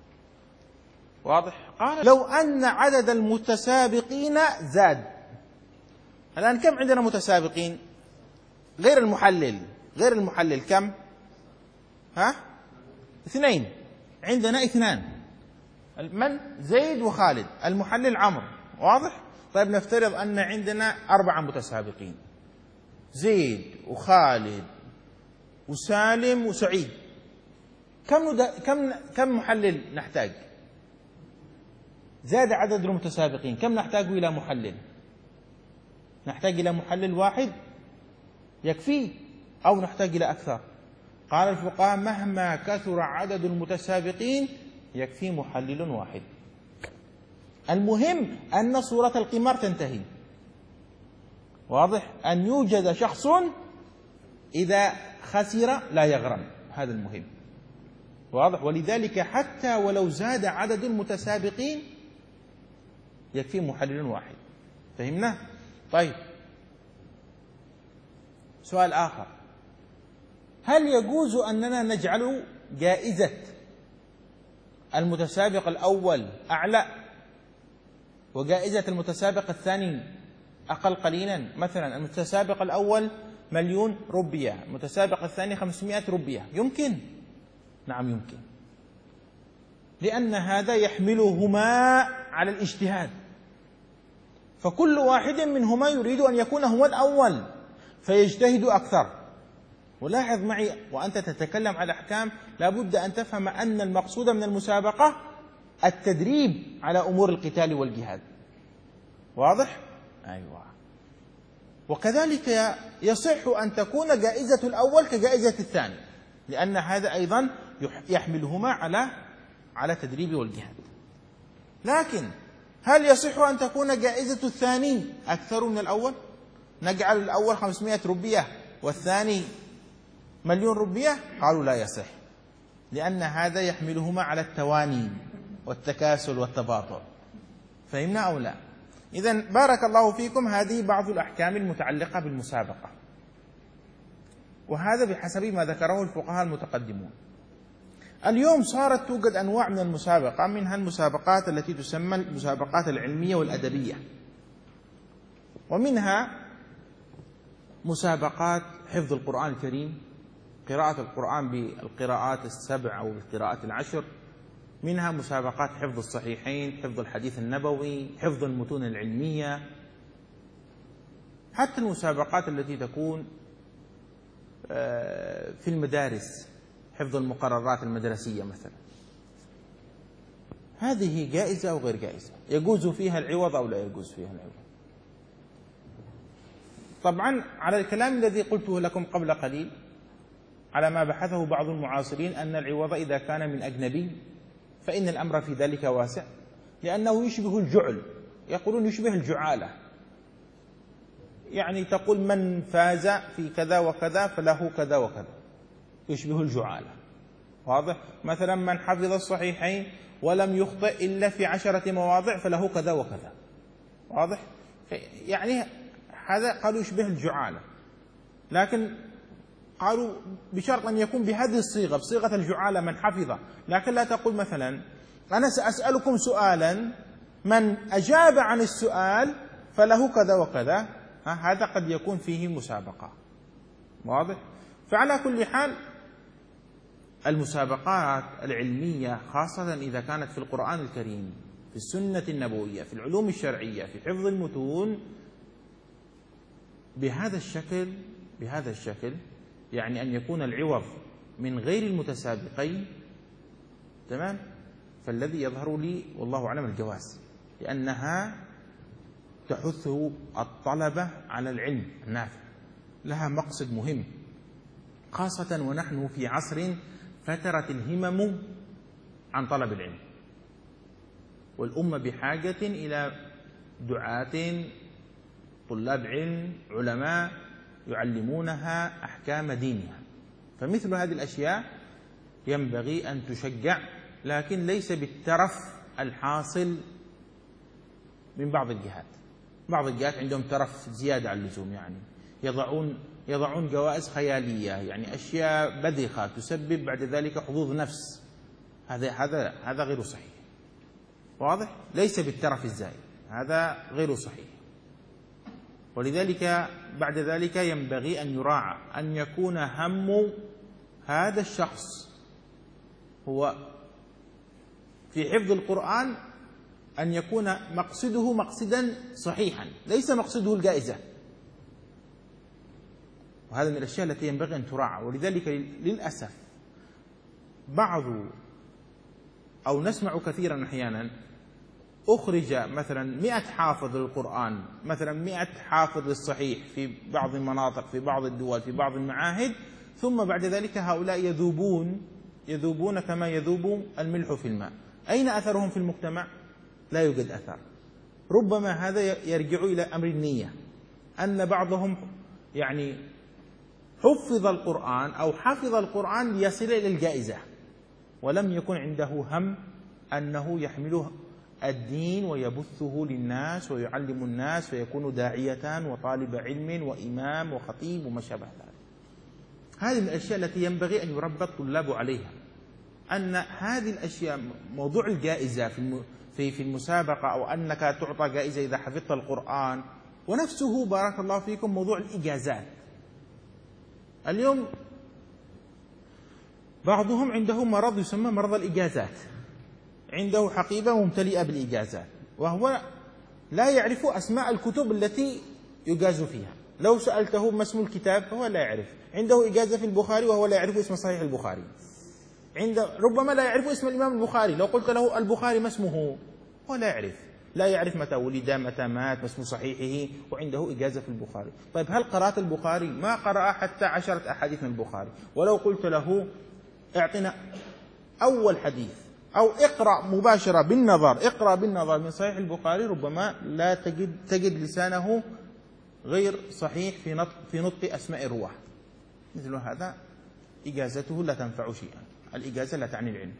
واضح؟ قال لو أن عدد المتسابقين زاد. الآن كم عندنا متسابقين غير المحلل؟ غير المحلل كم؟ ها؟ اثنين، عندنا اثنان، من؟ زيد وخالد، المحلل عمرو. واضح؟ طيب نفترض أن عندنا أربعة متسابقين، زيد وخالد وسالم وسعيد. كم ند... كم كم محلل نحتاج؟ زاد عدد المتسابقين، كم نحتاج إلى محلل؟ نحتاج إلى محلل واحد يكفي أو نحتاج إلى أكثر؟ قال الفقهاء مهما كثر عدد المتسابقين يكفي محلل واحد. المهم أن صورة القمار تنتهي. واضح؟ أن يوجد شخص إذا خسر لا يغرم، هذا المهم. واضح؟ ولذلك حتى ولو زاد عدد المتسابقين يكفي محلل واحد. فهمنا؟ طيب، سؤال آخر، هل يجوز أننا نجعل جائزة المتسابق الأول أعلى وجائزة المتسابق الثاني أقل قليلا؟ مثلا المتسابق الأول مليون روبية، المتسابق الثاني خمسمائة روبية، يمكن؟ نعم يمكن، لأن هذا يحملهما على الاجتهاد، فكل واحد منهما يريد أن يكون هو الأول فيجتهد أكثر. ولاحظ معي وأنت تتكلم على أحكام لابد أن تفهم أن المقصود من المسابقة التدريب على أمور القتال والجهاد. واضح؟ أيوة. وكذلك يصح أن تكون جائزة الأول كجائزة الثاني، لأن هذا أيضا يحملهما على على تدريب والجهاد. لكن هل يصح أن تكون جائزة الثاني أكثر من الأول؟ نجعل الأول خمسمائة روبية والثاني مليون روبية؟ قالوا لا يصح، لأن هذا يحملهما على التواني والتكاسل والتباطؤ. فهمنا أو لا؟ إذن بارك الله فيكم، هذه بعض الأحكام المتعلقة بالمسابقة، وهذا بحسب ما ذكره الفقهاء المتقدمون. اليوم صارت توجد أنواع من المسابقة، منها المسابقات التي تسمى المسابقات العلمية والأدبية، ومنها مسابقات حفظ القرآن الكريم، قراءة القرآن بالقراءات السبع أو بالقراءات العشر، منها مسابقات حفظ الصحيحين، حفظ الحديث النبوي، حفظ المتون العلمية، حتى المسابقات التي تكون في المدارس، حفظ المقررات المدرسية مثلا. هذه جائزة أو غير جائزة؟ يجوز فيها العوض أو لا يجوز فيها العوض؟ طبعا على الكلام الذي قلته لكم قبل قليل، على ما بحثه بعض المعاصرين، أن العوض إذا كان من أجنبي فإن الأمر في ذلك واسع، لأنه يشبه الجعل، يقولون يشبه الجعالة، يعني تقول من فاز في كذا وكذا فله كذا وكذا، يشبه الجعالة. واضح؟ مثلا من حفظ الصحيحين ولم يخطئ إلا في عشرة مواضع فله كذا وكذا. واضح؟ يعني هذا قالوا يشبه الجعالة. لكن قالوا بشرط أن يكون بهذه الصيغة، بصيغة الجعالة من حفظ، لكن لا تقول مثلا أنا سأسألكم سؤالا من أجاب عن السؤال فله كذا وكذا، هذا قد يكون فيه مسابقة. واضح؟ فعلى كل حال المسابقات العلمية خاصة إذا كانت في القرآن الكريم، في السنة النبوية، في العلوم الشرعية، في حفظ المتون، بهذا الشكل بهذا الشكل يعني أن يكون العوض من غير المتسابقين، تمام؟ فالذي يظهر لي والله أعلم الجواز، لأنها تحث الطلبة على العلم النافع، لها مقصد مهم، خاصة ونحن في عصر فترت الهمم عن طلب العلم، والأمة بحاجة إلى دعاة طلاب علم علماء يعلمونها أحكام دينها. فمثل هذه الأشياء ينبغي أن تشجع، لكن ليس بالترف الحاصل من بعض الجهات. بعض الجهات عندهم ترف زيادة عن اللزوم، يعني يضعون يضعون جوائز خيالية، يعني أشياء بذخة تسبب بعد ذلك حظوظ نفس. هذا هذا هذا غير صحيح. واضح؟ ليس بالترف الزائد، هذا غير صحيح. ولذلك بعد ذلك ينبغي أن يراعى أن يكون هم هذا الشخص هو في حفظ القرآن، أن يكون مقصده مقصدا صحيحا، ليس مقصده الجائزة. وهذا من الأشياء التي ينبغي أن تراعى. ولذلك للأسف بعض أو نسمع كثيرا أحيانا أخرج مثلا مئة حافظ للقرآن، مثلا مئة حافظ للصحيح في بعض المناطق، في بعض الدول، في بعض المعاهد، ثم بعد ذلك هؤلاء يذوبون يذوبون كما يذوب الملح في الماء. أين أثرهم في المجتمع؟ لا يوجد أثر. ربما هذا يرجع إلى أمر النية، أن بعضهم يعني حفظ القرآن أو حفظ القرآن ليصل إلى الجائزة، ولم يكن عنده هم أنه يحمله الدين ويبثه للناس ويعلم الناس ويكون داعية وطالب علم وإمام وخطيب وما شابه ذلك. هذه من الأشياء التي ينبغي أن يربى الطلاب عليها، أن هذه الأشياء، موضوع الجائزة في في المسابقة، أو أنك تعطى جائزة إذا حفظت القرآن، ونفسه بارك الله فيكم موضوع الإجازات. اليوم بعضهم عنده مرض يسمى مرض الإجازات، عنده حقيبة ممتلئة بالإجازات، وهو لا يعرف أسماء الكتب التي يجاز فيها. لو سألته ما اسم الكتاب فهو لا يعرف. عنده إجازة في البخاري وهو لا يعرف اسم صحيح البخاري، عند ربما لا يعرف اسم الإمام البخاري. لو قلت له البخاري ما اسمه هو لا يعرف، لا يعرف متى ولد متى مات ما اسم صحيحه، وعنده إجازة في البخاري. طيب هل قرأت البخاري؟ ما قرأ حتى عشرة أحاديث من البخاري. ولو قلت له اعطنا أول حديث أو اقرأ مباشرة بالنظر، اقرأ بالنظر من صحيح البخاري، ربما لا تجد تجد لسانه غير صحيح في نطق في نطق أسماء الرواه. مثل هذا إجازته لا تنفع شيئا، الإجازة لا تعني العلم.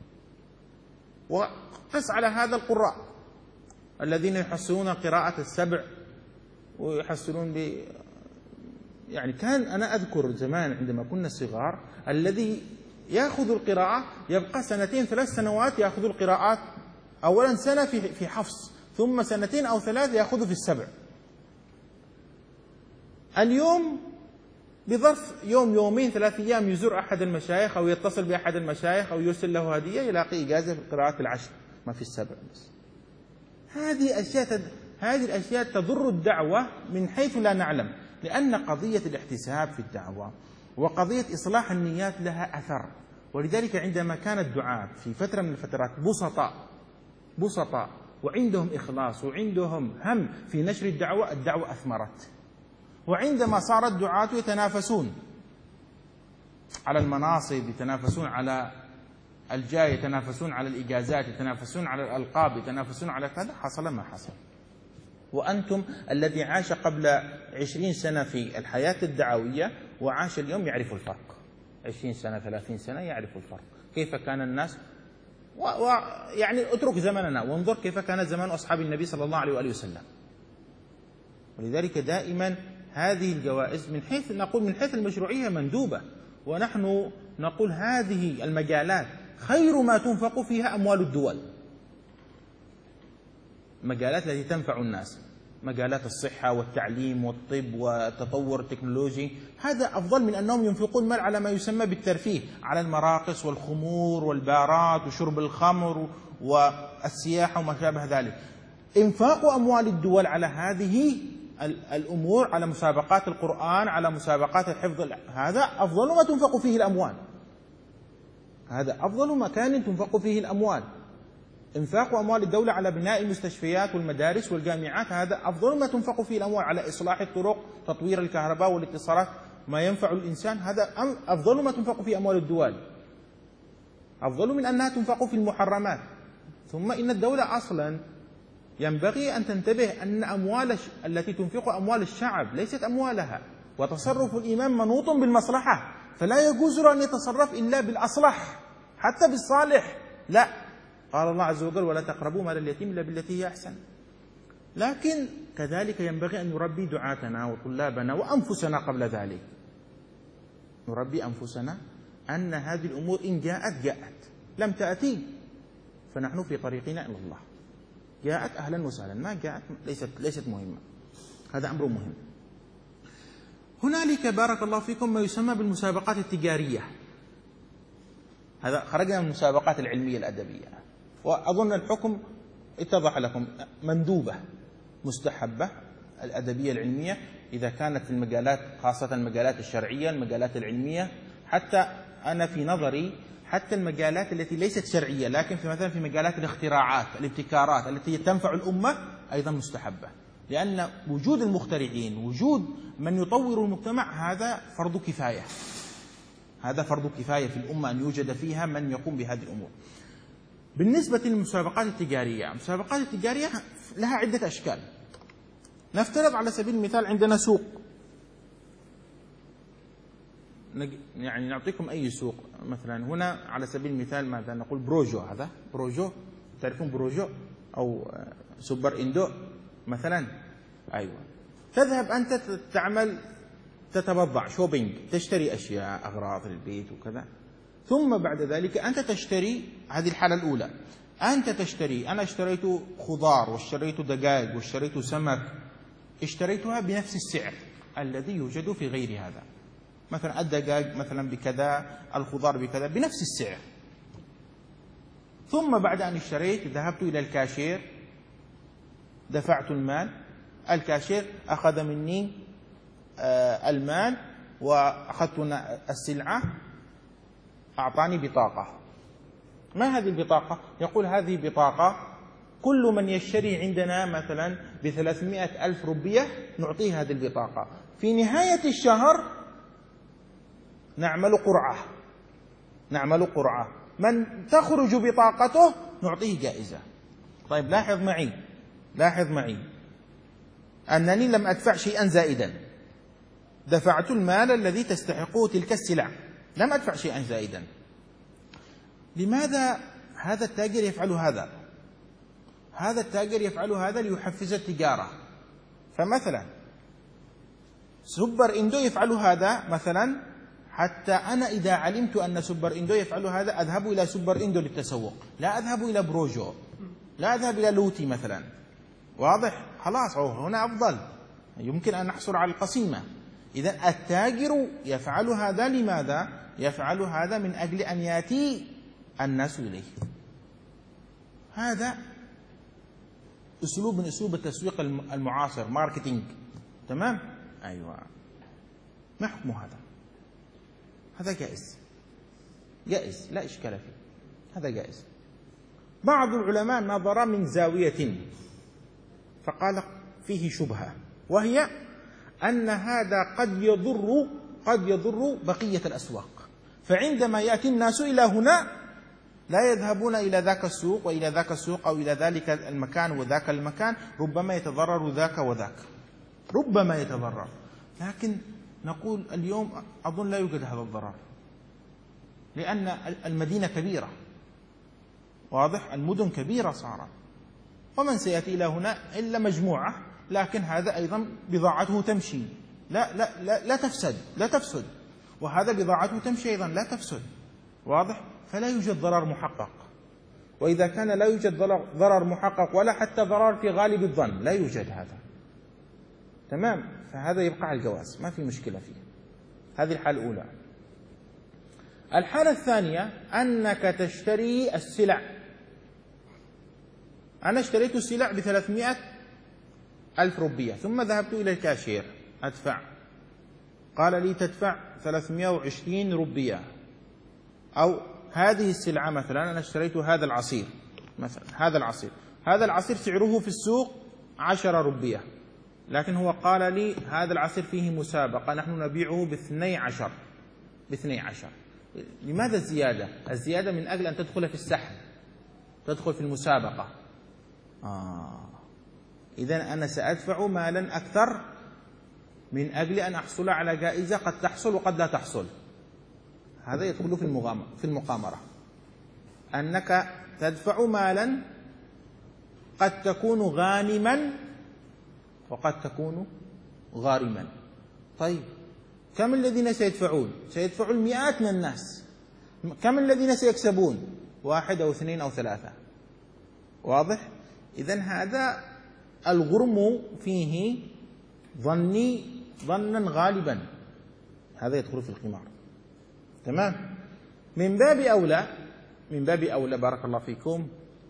وقس على هذا القراء الذين يحصلون قراءة السبع ويحصلون ب يعني كان أنا أذكر زمان عندما كنا صغار، الذي يأخذ القراءة يبقى سنتين ثلاث سنوات يأخذ القراءات، أولا سنة في في حفص، ثم سنتين أو ثلاث يأخذ في السبع. اليوم بظرف يوم يومين ثلاث أيام يزور أحد المشايخ أو يتصل بأحد المشايخ أو يرسل له هدية، يلاقي إجازة في القراءات العشر، ما في السبع بس. هذه أشياء تد... هذه الأشياء تضر الدعوة من حيث لا نعلم، لأن قضية الاحتساب في الدعوة وقضية إصلاح النيات لها أثر. ولذلك عندما كان الدعاة في فترة من الفترات بسطاء بسطاء وعندهم إخلاص وعندهم هم في نشر الدعوة، الدعوة أثمرت. وعندما صار الدعاة يتنافسون على المناصب، يتنافسون على الجاه، يتنافسون على الإجازات، يتنافسون على الألقاب، يتنافسون على كذا، حصل ما حصل. وأنتم الذي عاش قبل عشرين سنة في الحياة الدعوية وعاش اليوم يعرف الفرق. عشرين سنة ثلاثين سنة يعرف الفرق، كيف كان الناس، ويعني اترك زمننا وانظر كيف كان زمان أصحاب النبي صلى الله عليه وآله وسلم. ولذلك دائما هذه الجوائز من حيث نقول من حيث المشروعية مندوبة، ونحن نقول هذه المجالات خير ما تنفق فيها أموال الدول، مجالات التي تنفع الناس، مجالات الصحة والتعليم والطب والتطور التكنولوجي، هذا أفضل من أنهم ينفقون مال على ما يسمى بالترفيه، على المراقص والخمور والبارات وشرب الخمر والسياحة وما شابه ذلك. إنفاق أموال الدول على هذه الأمور، على مسابقات القرآن، على مسابقات الحفظ، هذا أفضل ما تنفق فيه الأموال، هذا أفضل مكان تنفق فيه الأموال. إنفاق أموال الدولة على بناء المستشفيات والمدارس والجامعات، هذا أفضل ما تنفق فيه الأموال، على إصلاح الطرق، تطوير الكهرباء والاتصالات، ما ينفع الإنسان، هذا أفضل ما تنفق فيه أموال الدول، أفضل من أنها تنفق في المحرمات. ثم إن الدولة أصلا ينبغي أن تنتبه أن أموال التي تنفق أموال الشعب ليست أموالها، وتصرف الإمام منوط بالمصلحة، فلا يجوز له أن يتصرف إلا بالأصلح حتى بالصالح، لا، قال الله عز وجل ولا تقربوا مال اليتيم إلا بالتي هي أحسن. لكن كذلك ينبغي أن نربي دعاتنا وطلابنا وأنفسنا قبل ذلك، نربي أنفسنا أن هذه الأمور إن جاءت جاءت، لم تأتي فنحن في طريقنا إلى الله، جاءت أهلا وسهلا، ما جاءت ليست ليست مهمة، هذا أمر مهم. هنالك بارك الله فيكم ما يسمى بالمسابقات التجارية، هذا خرجنا من المسابقات العلمية الأدبية، وأظن الحكم اتضح لكم، مندوبة مستحبة الأدبية العلمية إذا كانت في المجالات، خاصة المجالات الشرعية، المجالات العلمية، حتى أنا في نظري حتى المجالات التي ليست شرعية لكن في مثلا في مجالات الاختراعات، الابتكارات التي تنفع الأمة أيضا مستحبة، لأن وجود المخترعين، وجود من يطور المجتمع، هذا فرض كفاية، هذا فرض كفاية في الأمة أن يوجد فيها من يقوم بهذه الأمور. بالنسبة للمسابقات التجارية، المسابقات التجارية لها عدة أشكال. نفترض على سبيل المثال عندنا سوق، يعني نعطيكم أي سوق، مثلا هنا على سبيل المثال ماذا نقول، بروجو، هذا بروجو، تعرفون بروجو أو سوبر إندو مثلا، أيوة، تذهب أنت تعمل تتبضع شوبينج، تشتري أشياء أغراض للبيت وكذا، ثم بعد ذلك أنت تشتري، هذه الحالة الأولى، أنت تشتري، أنا اشتريت خضار واشتريت دجاج واشتريت سمك، اشتريتها بنفس السعر الذي يوجد في غير هذا، مثلا الدجاج مثلا بكذا، الخضار بكذا، بنفس السعر. ثم بعد أن اشتريت ذهبت إلى الكاشير، دفعت المال، الكاشير أخذ مني المال وأخذت السلعة، أعطاني بطاقة. ما هذه البطاقة؟ يقول هذه بطاقة كل من يشتري عندنا مثلا بثلاثمائة ألف روبية نعطيه هذه البطاقة، في نهاية الشهر نعمل قرعة، نعمل قرعة، من تخرج بطاقته نعطيه جائزة. طيب لاحظ معي، لاحظ معي أنني لم أدفع شيئا زائدا، دفعت المال الذي تستحقه تلك السلع، لم أدفع شيئا زائدا. لماذا هذا التاجر يفعل هذا؟ هذا التاجر يفعل هذا ليحفز التجارة. فمثلا سوبر إندو يفعل هذا مثلا حتى أنا إذا علمت أن سوبر إندو يفعل هذا أذهب إلى سوبر إندو للتسوق، لا أذهب إلى بروجو، لا أذهب إلى لوتي مثلا، واضح؟ خلاص هنا أفضل، يمكن أن نحصل على القسيمة. إذا التاجر يفعل هذا لماذا؟ يفعل هذا من أجل أن يأتي الناس إليه. هذا أسلوب من أسلوب التسويق المعاصر، ماركتينج، تمام؟ أيوة. ما حكم هذا؟ هذا جائز، جائز لا إشكال فيه، هذا جائز. بعض العلماء نظر من زاوية فقال فيه شبهة، وهي أن هذا قد يضر قد يضر بقية الأسواق، فعندما يأتي الناس إلى هنا لا يذهبون إلى ذاك السوق وإلى ذاك السوق أو إلى ذلك المكان وذاك المكان، ربما يتضرر ذاك وذاك، ربما يتضرر. لكن نقول اليوم أظن لا يوجد هذا الضرر، لأن المدينة كبيرة، واضح؟ المدن كبيرة صارت، ومن سيأتي إلى هنا إلا مجموعة، لكن هذا أيضا بضاعته تمشي، لا لا لا, لا تفسد لا تفسد وهذا بضاعته تمشي أيضا لا تفسد. واضح؟ فلا يوجد ضرر محقق. وإذا كان لا يوجد ضرر محقق ولا حتى ضرر في غالب الظن، لا يوجد هذا، تمام، فهذا يبقى على الجواز، ما في مشكلة فيه. هذه الحالة الأولى. الحالة الثانية أنك تشتري السلع. أنا اشتريت السلع بثلاثمائة ألف روبية، ثم ذهبت إلى الكاشير أدفع، قال لي تدفع ثلاثمائة وعشرين روبية. أو هذه السلعة مثلا أنا اشتريت هذا العصير مثلا، هذا العصير هذا العصير سعره في السوق عشرة روبية، لكن هو قال لي هذا العصير فيه مسابقة نحن نبيعه باثني عشر باثني عشر. لماذا الزيادة؟ الزيادة من أجل أن تدخل في السحب، تدخل في المسابقة. آه. إذن أنا سأدفع مالا أكثر من أجل أن أحصل على جائزة قد تحصل وقد لا تحصل. هذا يدخل في المغامرة في المقامرة، أنك تدفع مالا قد تكون غانما وقد تكون غارما. طيب كم الذين سيدفعون؟ سيدفع المئات من الناس. كم الذين سيكسبون؟ واحد أو اثنين أو ثلاثة. واضح؟ إذن هذا الغرم فيه ظني ظنا غالبا، هذا يدخل في القمار. تمام؟ من باب أولى من باب أولى بارك الله فيكم،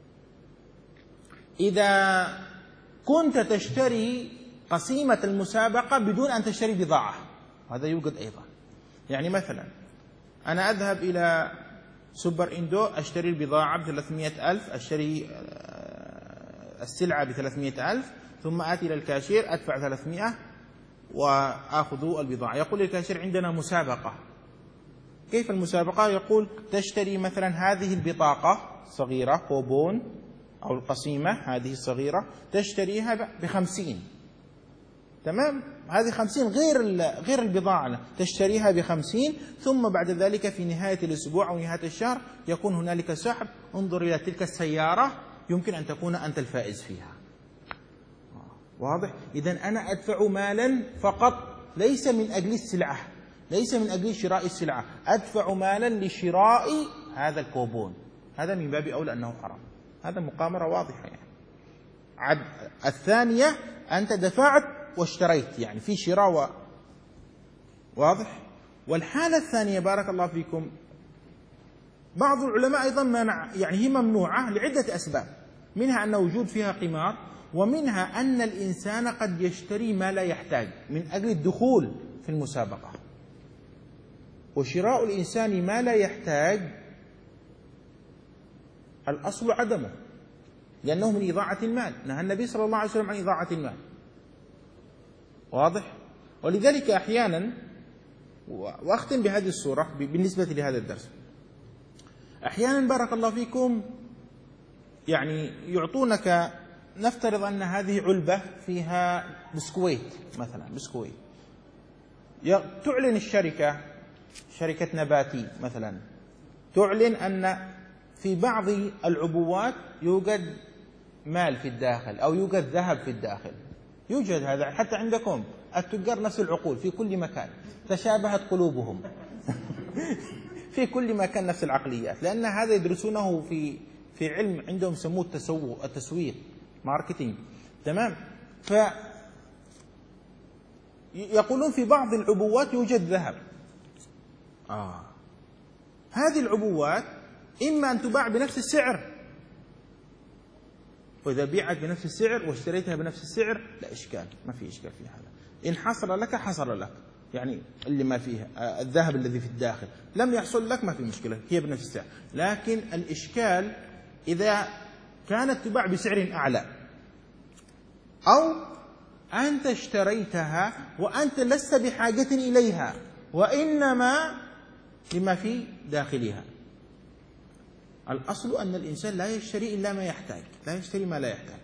إذا كنت تشتري قسيمة المسابقة بدون أن تشتري بضاعة، هذا يوجد أيضا. يعني مثلا أنا أذهب إلى سوبر إندو أشتري البضاعة بثلاثمائة ألف، أشتري السلعة بثلاثمائة ألف، ثم آتي إلى الكاشير أدفع ثلاثمائة وآخذ البضاعة. يقول الكاشير عندنا مسابقة. كيف المسابقة؟ يقول تشتري مثلا هذه البطاقة صغيرة كوبون أو القسيمة هذه الصغيرة تشتريها بخمسين، تمام؟ هذه خمسين غير غير البضاعة، تشتريها بخمسين، ثم بعد ذلك في نهاية الأسبوع أو نهاية الشهر يكون هنالك سحب، انظر إلى تلك السيارة يمكن أن تكون أنت الفائز فيها. واضح؟ إذن أنا أدفع مالا فقط ليس من أجل السلعة، ليس من أجل شراء السلعة، أدفع مالا لشراء هذا الكوبون. هذا من باب أولى أنه حرام، هذا مقامرة واضحة. يعني عد الثانية أنت دفعت واشتريت، يعني في شراء و... واضح. والحالة الثانية بارك الله فيكم، بعض العلماء أيضا منع، يعني هي ممنوعة لعدة أسباب، منها أن وجود فيها قمار، ومنها أن الإنسان قد يشتري ما لا يحتاج من أجل الدخول في المسابقة. وشراء الإنسان ما لا يحتاج الأصل عدمه، لأنه من إضاعة المال، نهى النبي صلى الله عليه وسلم عن إضاعة المال. واضح؟ ولذلك أحيانا، وأختم بهذه الصورة بالنسبة لهذا الدرس، أحيانا بارك الله فيكم يعني يعطونك، نفترض أن هذه علبة فيها بسكويت مثلا، بسكويت، تعلن الشركة شركة نباتي مثلا تعلن أن في بعض العبوات يوجد مال في الداخل أو يوجد ذهب في الداخل. يوجد هذا حتى عندكم التجار، نفس العقول في كل مكان، تشابهت قلوبهم في كل مكان نفس العقليات، لأن هذا يدرسونه في في علم عندهم يسموه التسوق، التسويق، ماركتينج، تمام؟ ف يقولون في بعض العبوات يوجد ذهب. آه. هذه العبوات إما أن تباع بنفس السعر، وإذا بيعت بنفس السعر واشتريتها بنفس السعر لا إشكال، ما في إشكال في هذا. إن حصل لك حصل لك، يعني اللي ما فيه الذهب الذي في الداخل، لم يحصل لك ما في مشكلة، هي بنفس السعر. لكن الإشكال إذا كانت تباع بسعر أعلى، أو أنت اشتريتها وأنت لست بحاجة إليها وإنما لما في داخلها. الأصل أن الإنسان لا يشتري إلا ما يحتاج، لا يشتري ما لا يحتاج،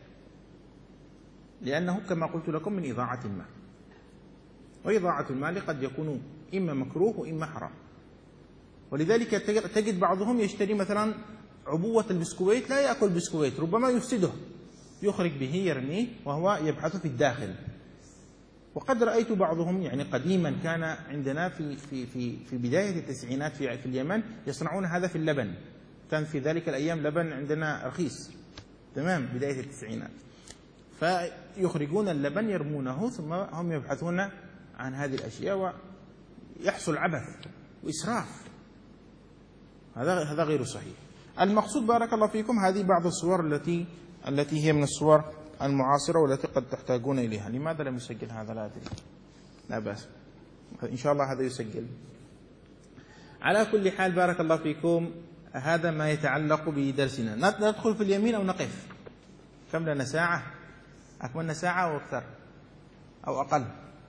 لأنه كما قلت لكم من إضاعة المال، وإضاعة المال قد يكون إما مكروه وإما حرام. ولذلك تجد بعضهم يشتري مثلا عبوة البسكويت، لا يأكل بسكويت، ربما يفسده، يخرج به يرميه وهو يبحث في الداخل. وقد رأيت بعضهم يعني قديما كان عندنا في في في في بداية التسعينات في في اليمن يصنعون هذا في اللبن. كان في ذلك الأيام لبن عندنا رخيص، تمام، بداية التسعينات. فيخرجون اللبن يرمونه، ثم هم يبحثون عن هذه الأشياء ويحصل عبث وإسراف. هذا هذا غير صحيح. المقصود بارك الله فيكم هذه بعض الصور التي التي هي من الصور المعاصرة والتي قد تحتاجون إليها. لماذا لم يسجل هذا؟ لا أدري، لا بأس، إن شاء الله هذا يسجل. على كل حال بارك الله فيكم هذا ما يتعلق بدرسنا. ندخل في اليمين أو نقف؟ كم لنا؟ ساعة؟ أكملنا ساعة أو أكثر أو أقل؟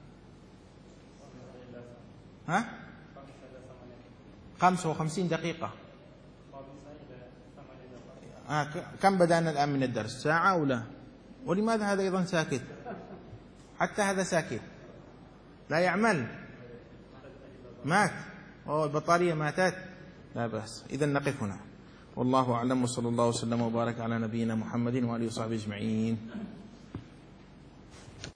ها؟ خمسة وخمسين دقيقة. آه كم بدأنا الآن من الدرس؟ ساعة أو لا؟ ولماذا هذا أيضا ساكت؟ حتى هذا ساكت لا يعمل، مات، أو البطارية ماتت. لا بأس، إذن نقف هنا. والله أعلم، وصلى الله وسلم وبارك على نبينا محمد وآله وصحبه أجمعين.